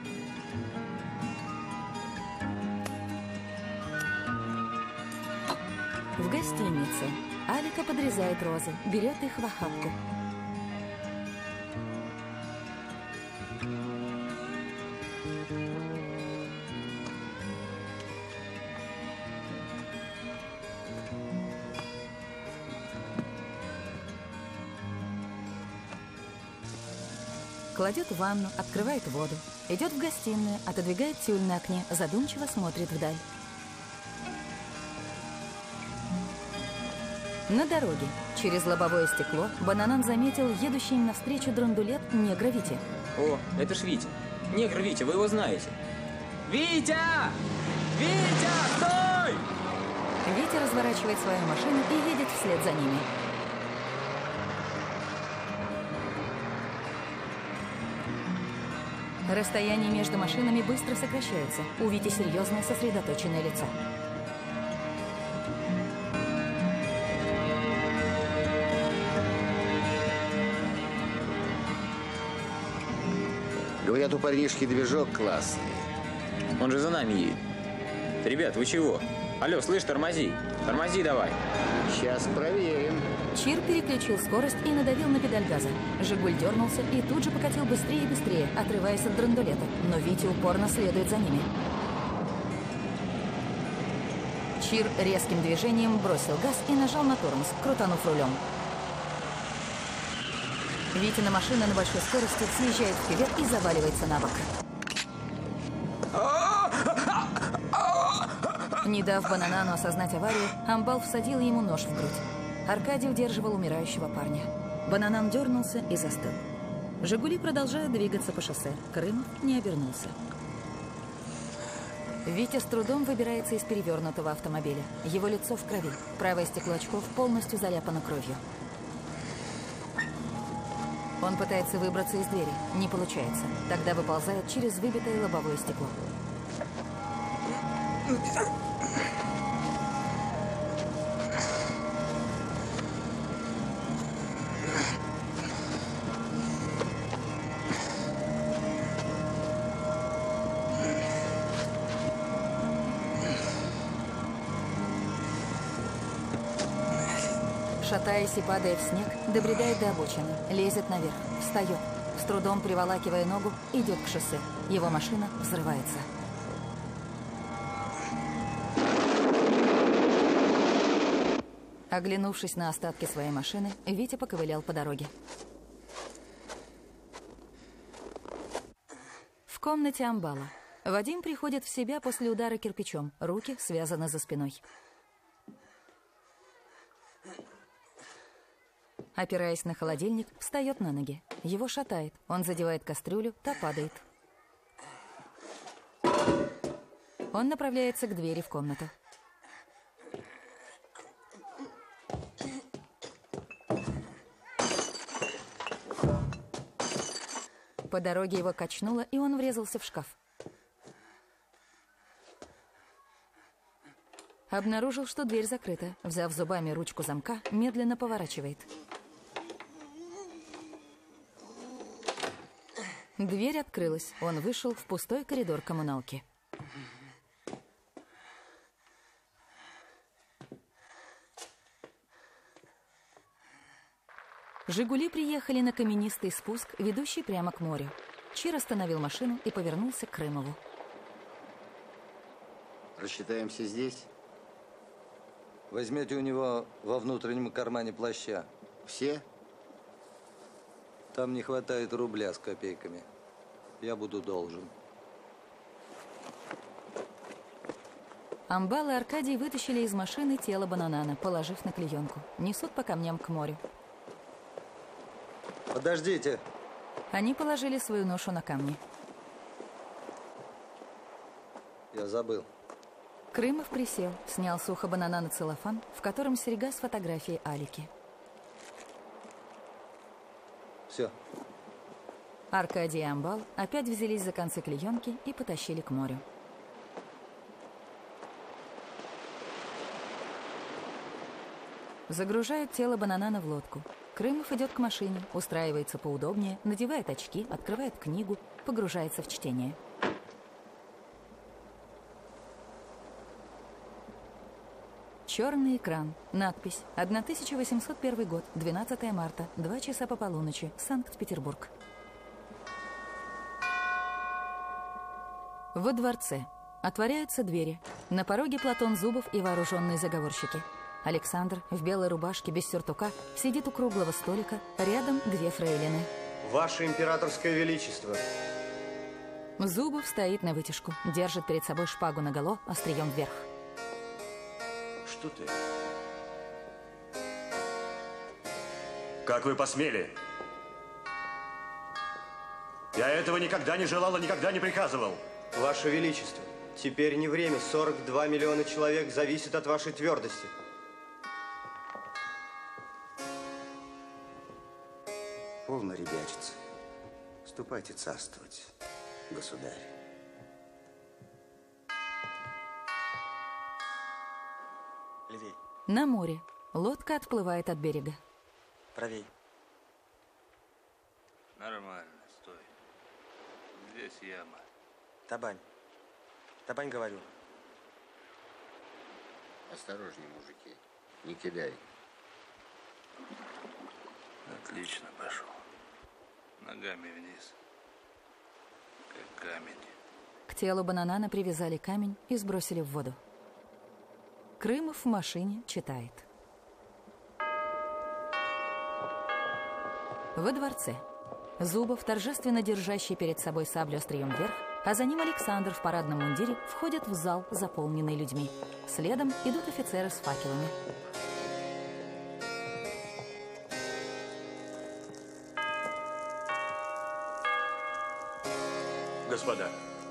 В гостинице Алика подрезает розы, берет их в охапку. Кладет в ванну, открывает воду, идет в гостиную, отодвигает тюль на окне, задумчиво смотрит вдаль. На дороге, через лобовое стекло, Бананан заметил едущий им навстречу драндулет негра Вити. О, это ж Витя. Негр Витя, вы его знаете. Витя! Витя, стой! Витя разворачивает свою машину и едет вслед за ними. Расстояние между машинами быстро сокращается. У Вити серьезное сосредоточенное лицо. Говорят, у парнишки движок классный. Он же за нами едет. Ребят, вы чего? Алло, слышь, тормози. Тормози давай. Сейчас проверим. Чир переключил скорость и надавил на педаль газа. Жигуль дернулся и тут же покатил быстрее и быстрее, отрываясь от драндулета. Но Витя упорно следует за ними. Чир резким движением бросил газ и нажал на тормоз, крутанув рулем. Витина машина на большой скорости съезжает вперед и заваливается на бок. Не дав Бананану осознать аварию, Амбал всадил ему нож в грудь. Аркадий удерживал умирающего парня. Бананан дернулся и застыл. «Жигули» продолжают двигаться по шоссе. Крымов не обернулся. Витя с трудом выбирается из перевернутого автомобиля. Его лицо в крови. Правое стекло очков полностью заляпано кровью. Он пытается выбраться из двери. Не получается. Тогда выползает через выбитое лобовое стекло. Шатаясь и падая в снег, добредает до обочины, лезет наверх, встает, с трудом приволакивая ногу, идет к шоссе. Его машина взрывается. Оглянувшись на остатки своей машины, Витя поковылял по дороге. В комнате Амбала. Вадим приходит в себя после удара кирпичом. Руки связаны за спиной. Опираясь на холодильник, встает на ноги. Его шатает. Он задевает кастрюлю, та падает. Он направляется к двери в комнату. По дороге его качнуло, и он врезался в шкаф. Обнаружил, что дверь закрыта. Взяв зубами ручку замка, медленно поворачивает. Дверь открылась. Он вышел в пустой коридор коммуналки. «Жигули» приехали на каменистый спуск, ведущий прямо к морю. Чир остановил машину и повернулся к Крымову. Рассчитаемся здесь. Возьмете у него во внутреннем кармане плаща. Все? Там не хватает рубля с копейками. Я буду должен. Амбал и Аркадий вытащили из машины тело Бананана, положив на клеенку. Несут по камням к морю. Подождите. Они положили свою ношу на камни. Я забыл. Крымов присел, снял с уха Бананана целлофан, в котором серьга с фотографией Алики. Все. Аркадий и Амбал опять взялись за концы клеенки и потащили к морю. Загружают тело Бананана в лодку. Крымов идет к машине, устраивается поудобнее, надевает очки, открывает книгу, погружается в чтение. Черный экран. Надпись. тысяча восемьсот первый год. двенадцатое марта. Два часа по полуночи. Санкт-Петербург. Во дворце. Отворяются двери. На пороге Платон Зубов и вооруженные заговорщики. Александр в белой рубашке без сюртука сидит у круглого столика. Рядом две фрейлины. Ваше императорское величество. Зубов стоит на вытяжку, держит перед собой шпагу наголо, острием вверх. Что ты? Как вы посмели? Я этого никогда не желал и никогда не приказывал. Ваше величество, теперь не время. сорок два миллиона человек зависит от вашей твердости. Полно ребячиться. Ступайте царствовать, государь. Левей. На море. Лодка отплывает от берега. Правей. Нормально, стой. Здесь яма. Табань. Табань, говорю. Осторожней, мужики. Не кидай. Отлично пошел. Ногами вниз. Как камень. К телу бананана привязали камень и сбросили в воду. Крымов в машине читает. Во дворце. Зубов, торжественно держащий перед собой саблю острием вверх, а за ним Александр в парадном мундире, входят в зал, заполненный людьми. Следом идут офицеры с факелами. Господа,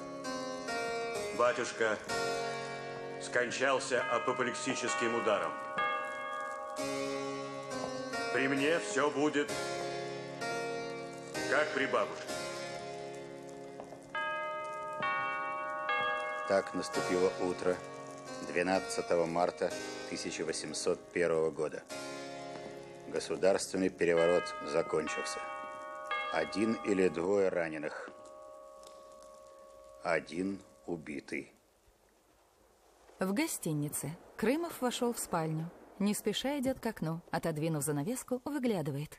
батюшка скончался апоплексическим ударом. При мне все будет как при бабушке. Так наступило утро двенадцатого марта тысяча восемьсот первого года. Государственный переворот закончился. Один или двое раненых. Один убитый. В гостинице Крымов вошел в спальню. Не спеша идет к окну, отодвинув занавеску, выглядывает.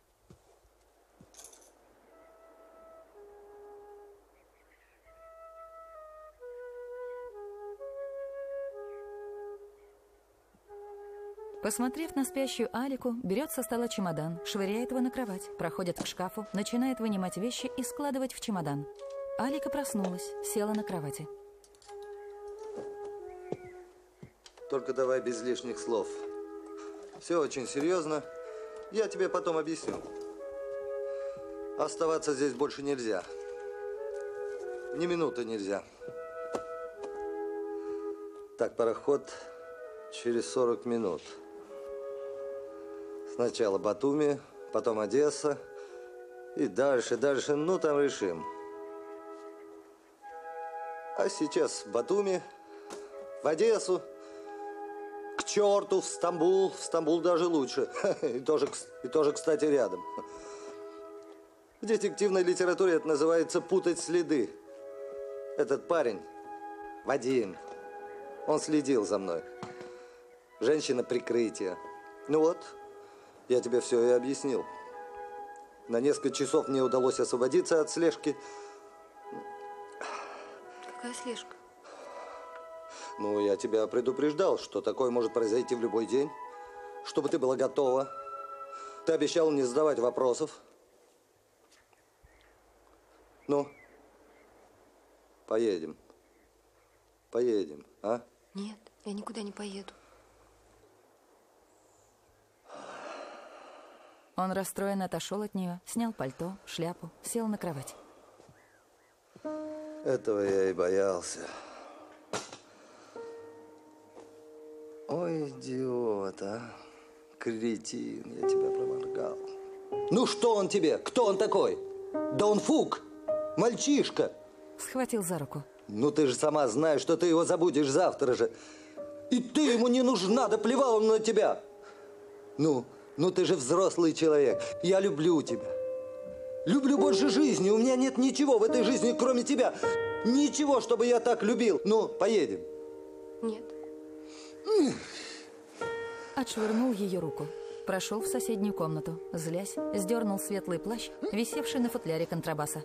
Посмотрев на спящую Алику, берет со стола чемодан, швыряет его на кровать, проходит к шкафу, начинает вынимать вещи и складывать в чемодан. Алика проснулась, села на кровати. Только давай без лишних слов. Все очень серьезно. Я тебе потом объясню. Оставаться здесь больше нельзя. Ни минуты нельзя. Так, пароход через сорок минут. Сначала Батуми, потом Одесса. И дальше, дальше, ну там решим. А сейчас в Батуми, в Одессу, к черту, в Стамбул. В Стамбул даже лучше. И тоже, и тоже, кстати, рядом. В детективной литературе это называется путать следы. Этот парень, Вадим, он следил за мной. Женщина прикрытия. Ну вот, я тебе все и объяснил. На несколько часов мне удалось освободиться от слежки. Какая слежка? Ну, я тебя предупреждал, что такое может произойти в любой день. Чтобы ты была готова. Ты обещал не задавать вопросов. Ну, поедем. Поедем, а? Нет, я никуда не поеду. Он расстроенно отошел от нее, снял пальто, шляпу, сел на кровать. Этого я и боялся. Ой, идиот, а. Кретин, я тебя проморгал. Ну что он тебе? Кто он такой? Да он фук, мальчишка. Схватил за руку. Ну ты же сама знаешь, что ты его забудешь завтра же. И ты ему не нужна, да плевал он на тебя. Ну, ну ты же взрослый человек. Я люблю тебя. Люблю больше жизни. У меня нет ничего в этой жизни, кроме тебя. Ничего, чтобы я так любил. Ну, поедем. Нет. Отшвырнул ее руку. Прошел в соседнюю комнату. Злясь, сдернул светлый плащ, висевший на футляре контрабаса.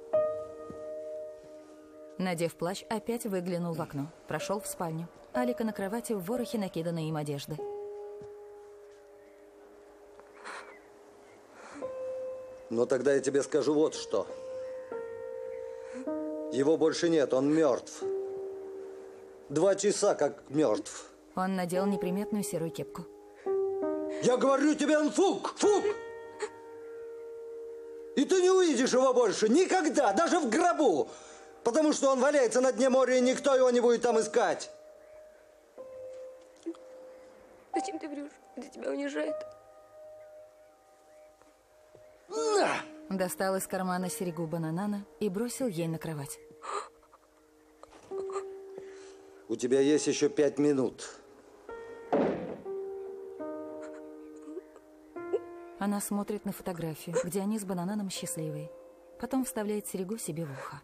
Надев плащ, опять выглянул в окно. Прошел в спальню. Алика на кровати в ворохе накиданной им одежды. Но тогда я тебе скажу вот что. Его больше нет, он мертв. Два часа как мертв. Он надел неприметную серую кепку. Я говорю тебе, он фук, фук! И ты не увидишь его больше никогда, даже в гробу. Потому что он валяется на дне моря, и никто его не будет там искать. Зачем ты врешь? Это тебя унижает. На! Достал из кармана серьгу бананана и бросил ей на кровать. У тебя есть еще пять минут. Она смотрит на фотографию, где они с банананом счастливые. Потом вставляет серьгу себе в ухо.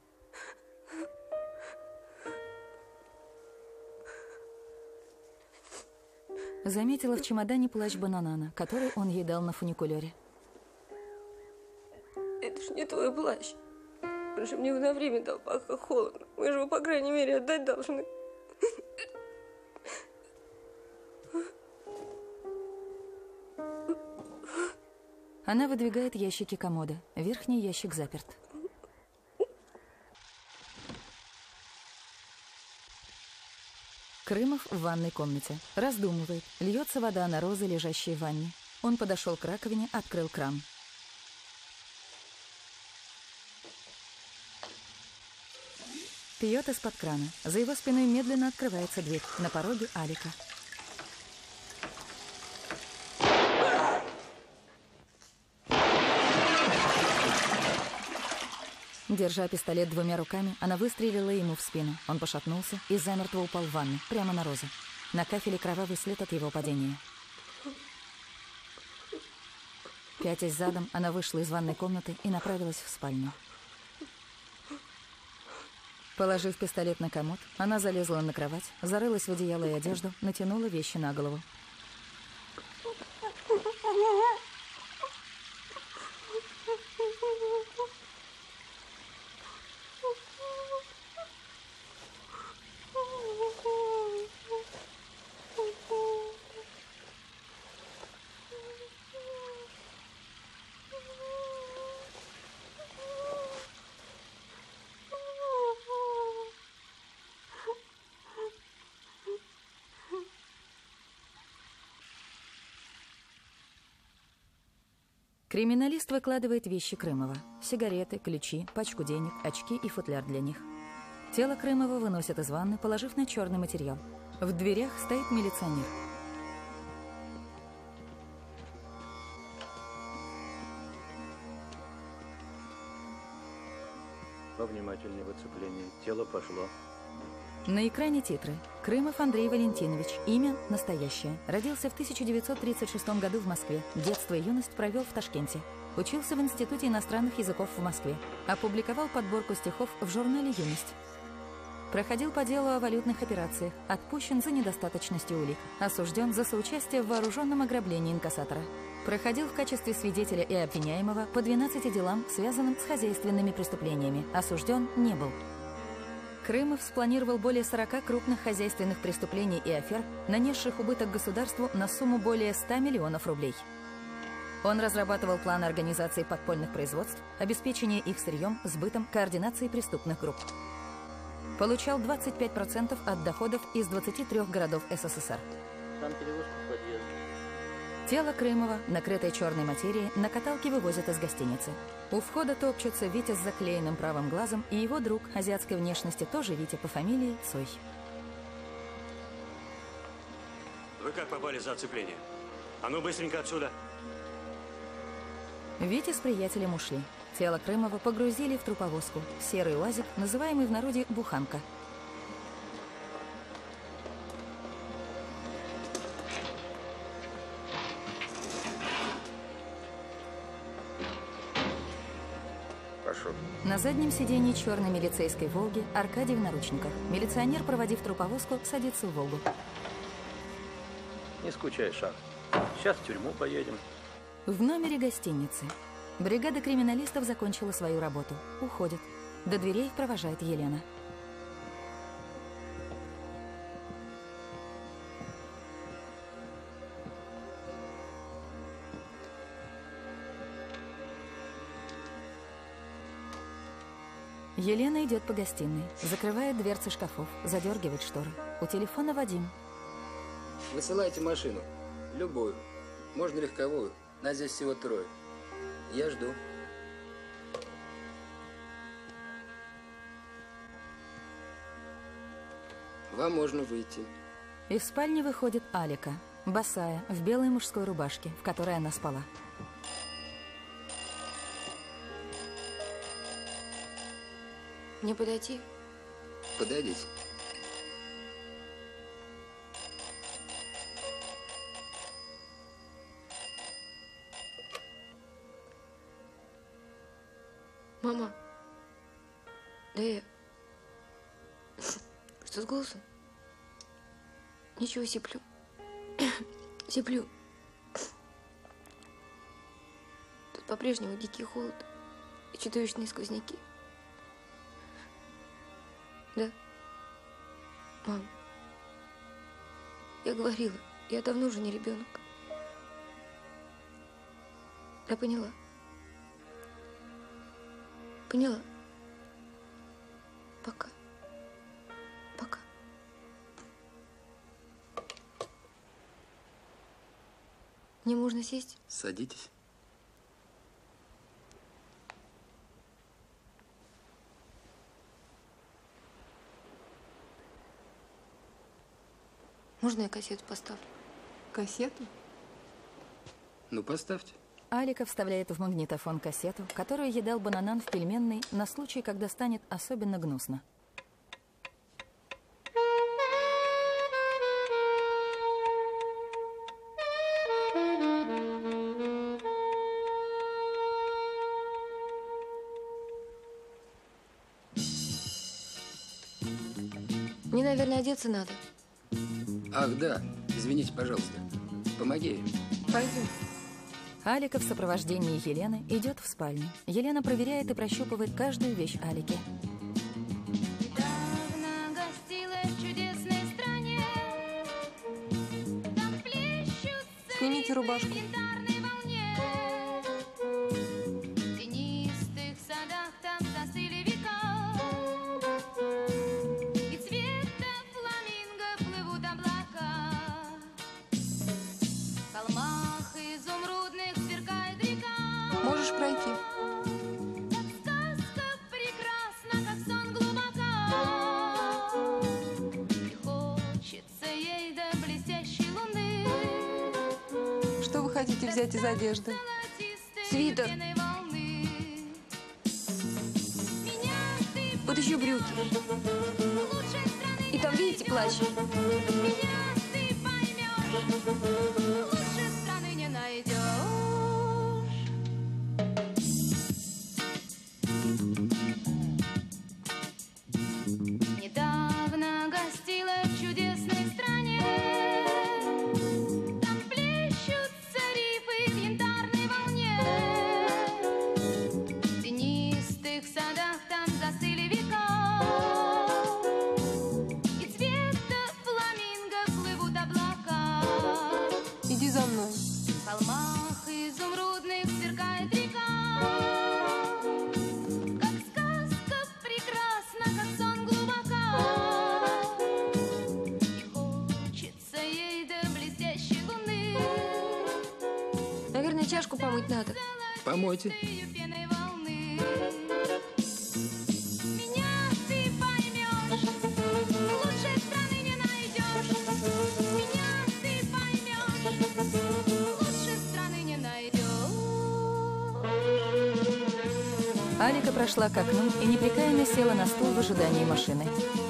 Заметила в чемодане плащ бананана, который он ей дал на фуникулере. Это ж не твой плащ. Он же мне его на время дал, пока холодно. Мы же его, по крайней мере, отдать должны. Она выдвигает ящики комода. Верхний ящик заперт. Крымов в ванной комнате. Раздумывает. Льется вода на розы, лежащие в ванне. Он подошел к раковине, открыл кран. Пьет из-под крана. За его спиной медленно открывается дверь. На пороге Алика. Держа пистолет двумя руками, она выстрелила ему в спину. Он пошатнулся и замертво упал в ванну, прямо на розы. На кафеле кровавый след от его падения. Пятясь задом, она вышла из ванной комнаты и направилась в спальню. Положив пистолет на комод, она залезла на кровать, зарылась в одеяло и одежду, натянула вещи на голову. Криминалист выкладывает вещи Крымова. Сигареты, ключи, пачку денег, очки и футляр для них. Тело Крымова выносят из ванны, положив на черный материал. В дверях стоит милиционер. Повнимательнее в оцеплении. Тело пошло. На экране титры. Крымов Андрей Валентинович. Имя настоящее. Родился в тысяча девятьсот тридцать шестом году в Москве. Детство и юность провел в Ташкенте. Учился в Институте иностранных языков в Москве. Опубликовал подборку стихов в журнале «Юность». Проходил по делу о валютных операциях. Отпущен за недостаточностью улик. Осужден за соучастие в вооруженном ограблении инкассатора. Проходил в качестве свидетеля и обвиняемого по двенадцати делам, связанным с хозяйственными преступлениями. Осужден не был. Крымов спланировал более сорока крупных хозяйственных преступлений и афер, нанесших убыток государству на сумму более ста миллионов рублей. Он разрабатывал планы организации подпольных производств, обеспечения их сырьем, сбытом, координации преступных групп. Получал двадцать пять процентов от доходов из двадцати трёх городов СССР. Тело Крымова, накрытое черной материей, на каталке вывозят из гостиницы. У входа топчутся Витя с заклеенным правым глазом и его друг азиатской внешности, тоже Витя по фамилии Цой. Вы как попали за оцепление? А ну быстренько отсюда. Витя с приятелем ушли. Тело Крымова погрузили в труповозку. Серый УАЗик, называемый в народе «буханка». На заднем сиденье черной милицейской «Волги» Аркадий в наручниках. Милиционер, проводив труповозку, садится в «Волгу». Не скучай, Шар. Сейчас в тюрьму поедем. В номере гостиницы. Бригада криминалистов закончила свою работу. Уходит. До дверей их провожает Елена. Елена идет по гостиной, закрывает дверцы шкафов, задергивает шторы. У телефона Вадим. Высылайте машину. Любую. Можно легковую. Нас здесь всего трое. Я жду. Вам можно выйти. Из спальни выходит Алика, босая, в белой мужской рубашке, в которой она спала. Мне подойти? Подойдите. Мама. Да я... Что с голосом? Ничего, сиплю. Сиплю. Тут по-прежнему дикий холод и чудовищные сквозняки. Да? Мам, я говорила, я давно уже не ребенок. Я поняла. Поняла. Пока. Пока. Мне можно сесть? Садитесь. Можно я кассету поставлю? Кассету? Ну, поставьте. Алика вставляет в магнитофон кассету, которую ей дал Бананан в пельменной на случай, когда станет особенно гнусно. Мне, наверное, одеться надо. Ах, да. Извините, пожалуйста. Помоги. Пойдем. Алика в сопровождении Елены идет в спальню. Елена проверяет и прощупывает каждую вещь Алики. Снимите рубашку. Можешь пройти. Что вы хотите взять из одежды? Свитер. Вот еще брюки. И там, видите, плащ. Недавно гостила в чудесной стране. Там плещутся рифы в янтарной волне. В тенистых садах там застыли века. И цвета фламинго плывут облака. Иди за мной. В холмах изумрудных сверкает река. Наверное, чашку помыть надо. Помойте. Алика прошла к окну и непрекаянно села на стул в ожидании машины.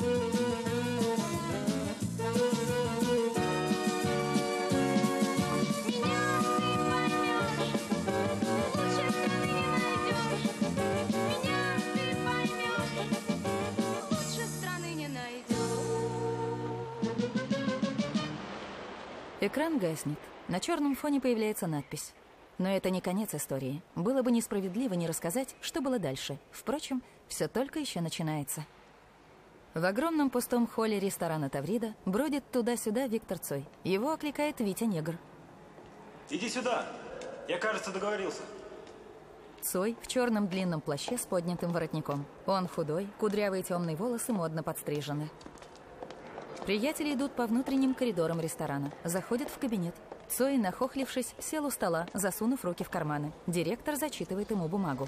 Экран гаснет. На черном фоне появляется надпись. Но это не конец истории. Было бы несправедливо не рассказать, что было дальше. Впрочем, все только еще начинается. В огромном пустом холле ресторана «Таврида» бродит туда-сюда Виктор Цой. Его окликает Витя Негр. Иди сюда. Я, кажется, договорился. Цой в черном длинном плаще с поднятым воротником. Он худой, кудрявые темные волосы модно подстрижены. Приятели идут по внутренним коридорам ресторана. Заходят в кабинет. Цой, нахохлившись, сел у стола, засунув руки в карманы. Директор зачитывает ему бумагу.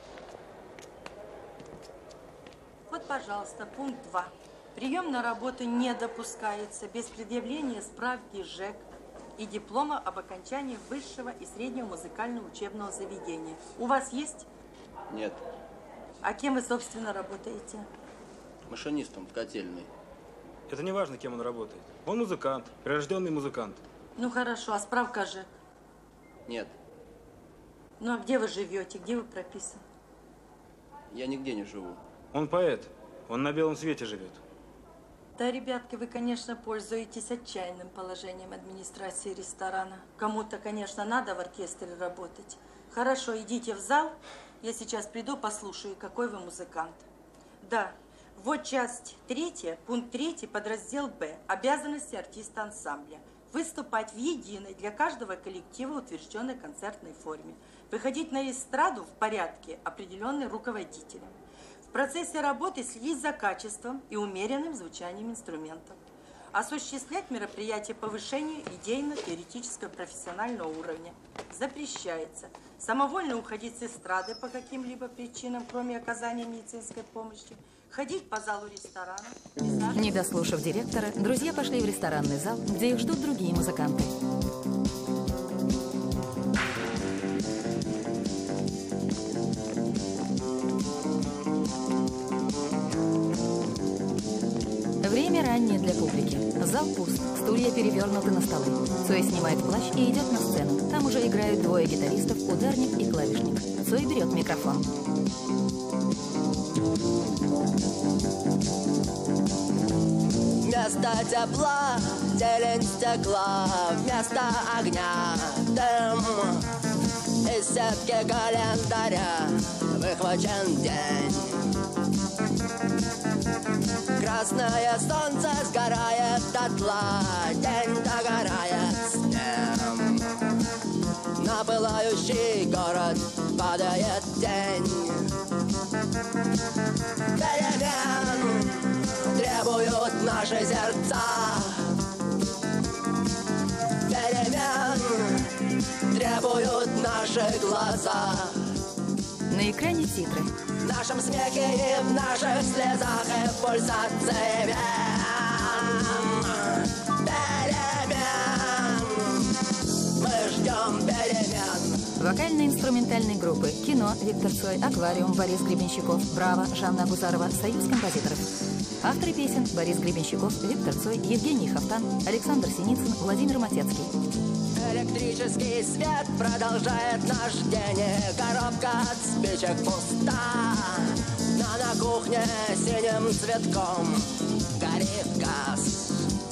Вот, пожалуйста, пункт два. Прием на работу не допускается без предъявления справки ЖЭК и диплома об окончании высшего и среднего музыкального учебного заведения. У вас есть? Нет. А кем вы, собственно, работаете? Машинистом в котельной. Это не важно, кем он работает. Он музыкант, прирожденный музыкант. Ну хорошо, а справка ЖЭК? Нет. Ну а где вы живете, где вы прописаны? Я нигде не живу. Он поэт, он на белом свете живет. Да, ребятки, вы, конечно, пользуетесь отчаянным положением администрации ресторана. Кому-то, конечно, надо в оркестре работать. Хорошо, идите в зал. Я сейчас приду, послушаю, какой вы музыкант. Да, вот часть третья, пункт третий, подраздел Б. Обязанности артиста ансамбля. Выступать в единой для каждого коллектива утвержденной концертной форме. Выходить на эстраду в порядке, определенный руководителем. В процессе работы следить за качеством и умеренным звучанием инструментов. Осуществлять мероприятия повышения идейно-теоретического профессионального уровня. Запрещается. Самовольно уходить с эстрады по каким-либо причинам, кроме оказания медицинской помощи. Ходить по залу ресторана. Не дослушав директора, друзья пошли в ресторанный зал, где их ждут другие музыканты. Время раннее для публики. Зал пуст, стулья перевернуты на столы. Цой снимает плащ и идет на сцену. Там уже играют двое гитаристов, ударник и клавишник. Цой берет микрофон. Вместо тепла зелень стекла, вместо огня дым. Из сетки календаря выхвачен день. Красное солнце сгорает дотла, день догорает с ним. На пылающий город падает тень. Перемен требуют наши сердца. Перемен требуют наши глаза. На экране титры. В нашем смехе и в наших слезах и в пульсации вен. Перемен. Мы ждем перемен. Вокально-инструментальной группы «Кино» Виктор Цой, «Аквариум» Борис Гребенщиков, «Браво» Жанна Агузарова, «Союз композиторов». Авторы песен Борис Гребенщиков, Виктор Цой, Евгений Хафтан, Александр Синицын, Владимир Матецкий. Электрический свет продолжает наш день. Коробка от спичек пуста. Но на кухне синим цветком горит газ.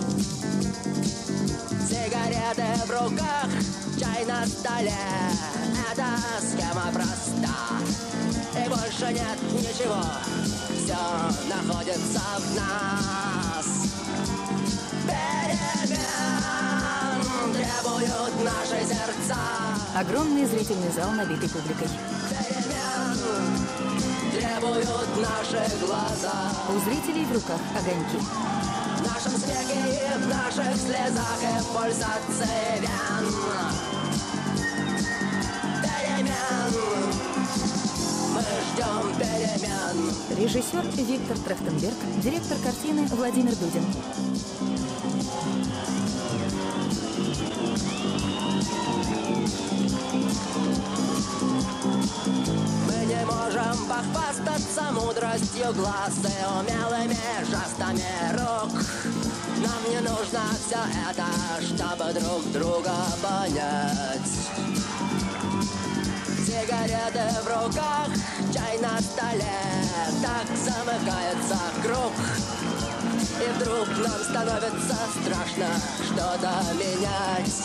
Сигареты в руках, чай на столе. Эта схема проста. И больше нет ничего. Все находится в нас. Перемен требуют наши сердца. Огромный зрительный зал, набитый публикой. Перемен требуют наши глаза. У зрителей в руках огоньки. В нашем смехе и в наших слезах и в пульсации вен. Перемен. Мы ждем перемен. Режиссер Виктор Трахтенберг, директор картины Владимир Дудин. Мы не можем похвастаться мудростью глаз и умелыми жестами рук. Нам не нужно все это, чтобы друг друга понять. Сигареты в руках, чай на столе, так замыкается круг. И вдруг нам становится страшно что-то менять.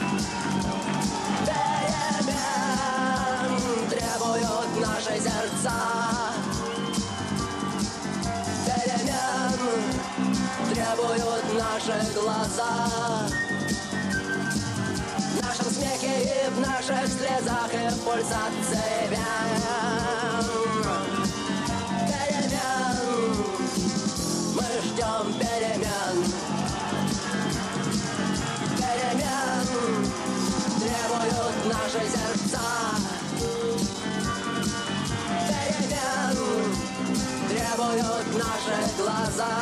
Перемен требуют наши сердца. Перемен требуют наши глаза. В нашем смехе и в наших наших слезах и в пульсации вен. Перемен, мы ждем перемен. Перемен требуют наши сердца. Перемен требуют наши глаза.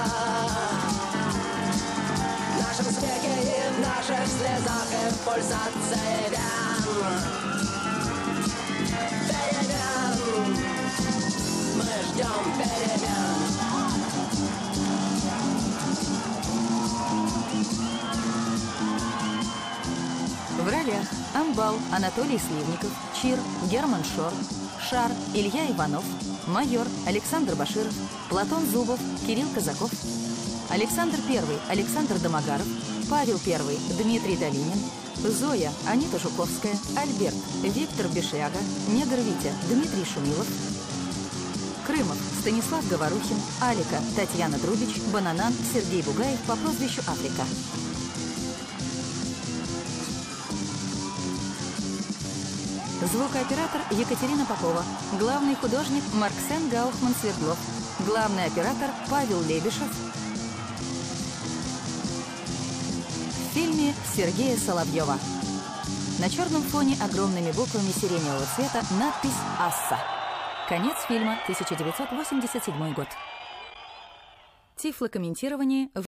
В нашем смехе и в наших слезах и в пульсации вен. Перемен, мы ждем перемен. В ролях Амбал Анатолий Сливников, Чир Герман Шор, Шар Илья Иванов, Майор Александр Баширов, Платон Зубов, Кирилл Казаков, Александр Первый Александр Домогаров, Павел Первый Дмитрий Долинин, Зоя Анита Жуковская, Альберт Виктор Бешляга, Негр Витя Дмитрий Шумилов, Крымов Станислав Говорухин, Алика Татьяна Друбич, Бананан Сергей Бугаев по прозвищу Африка. Звукооператор Екатерина Попова. Главный художник Марксен Гаухман Свердлов. Главный оператор Павел Лебешев. В фильме Сергея Соловьева. На черном фоне огромными буквами сиреневого цвета надпись «Асса». Конец фильма, тысяча девятьсот восемьдесят седьмой год. Тифлокомментирование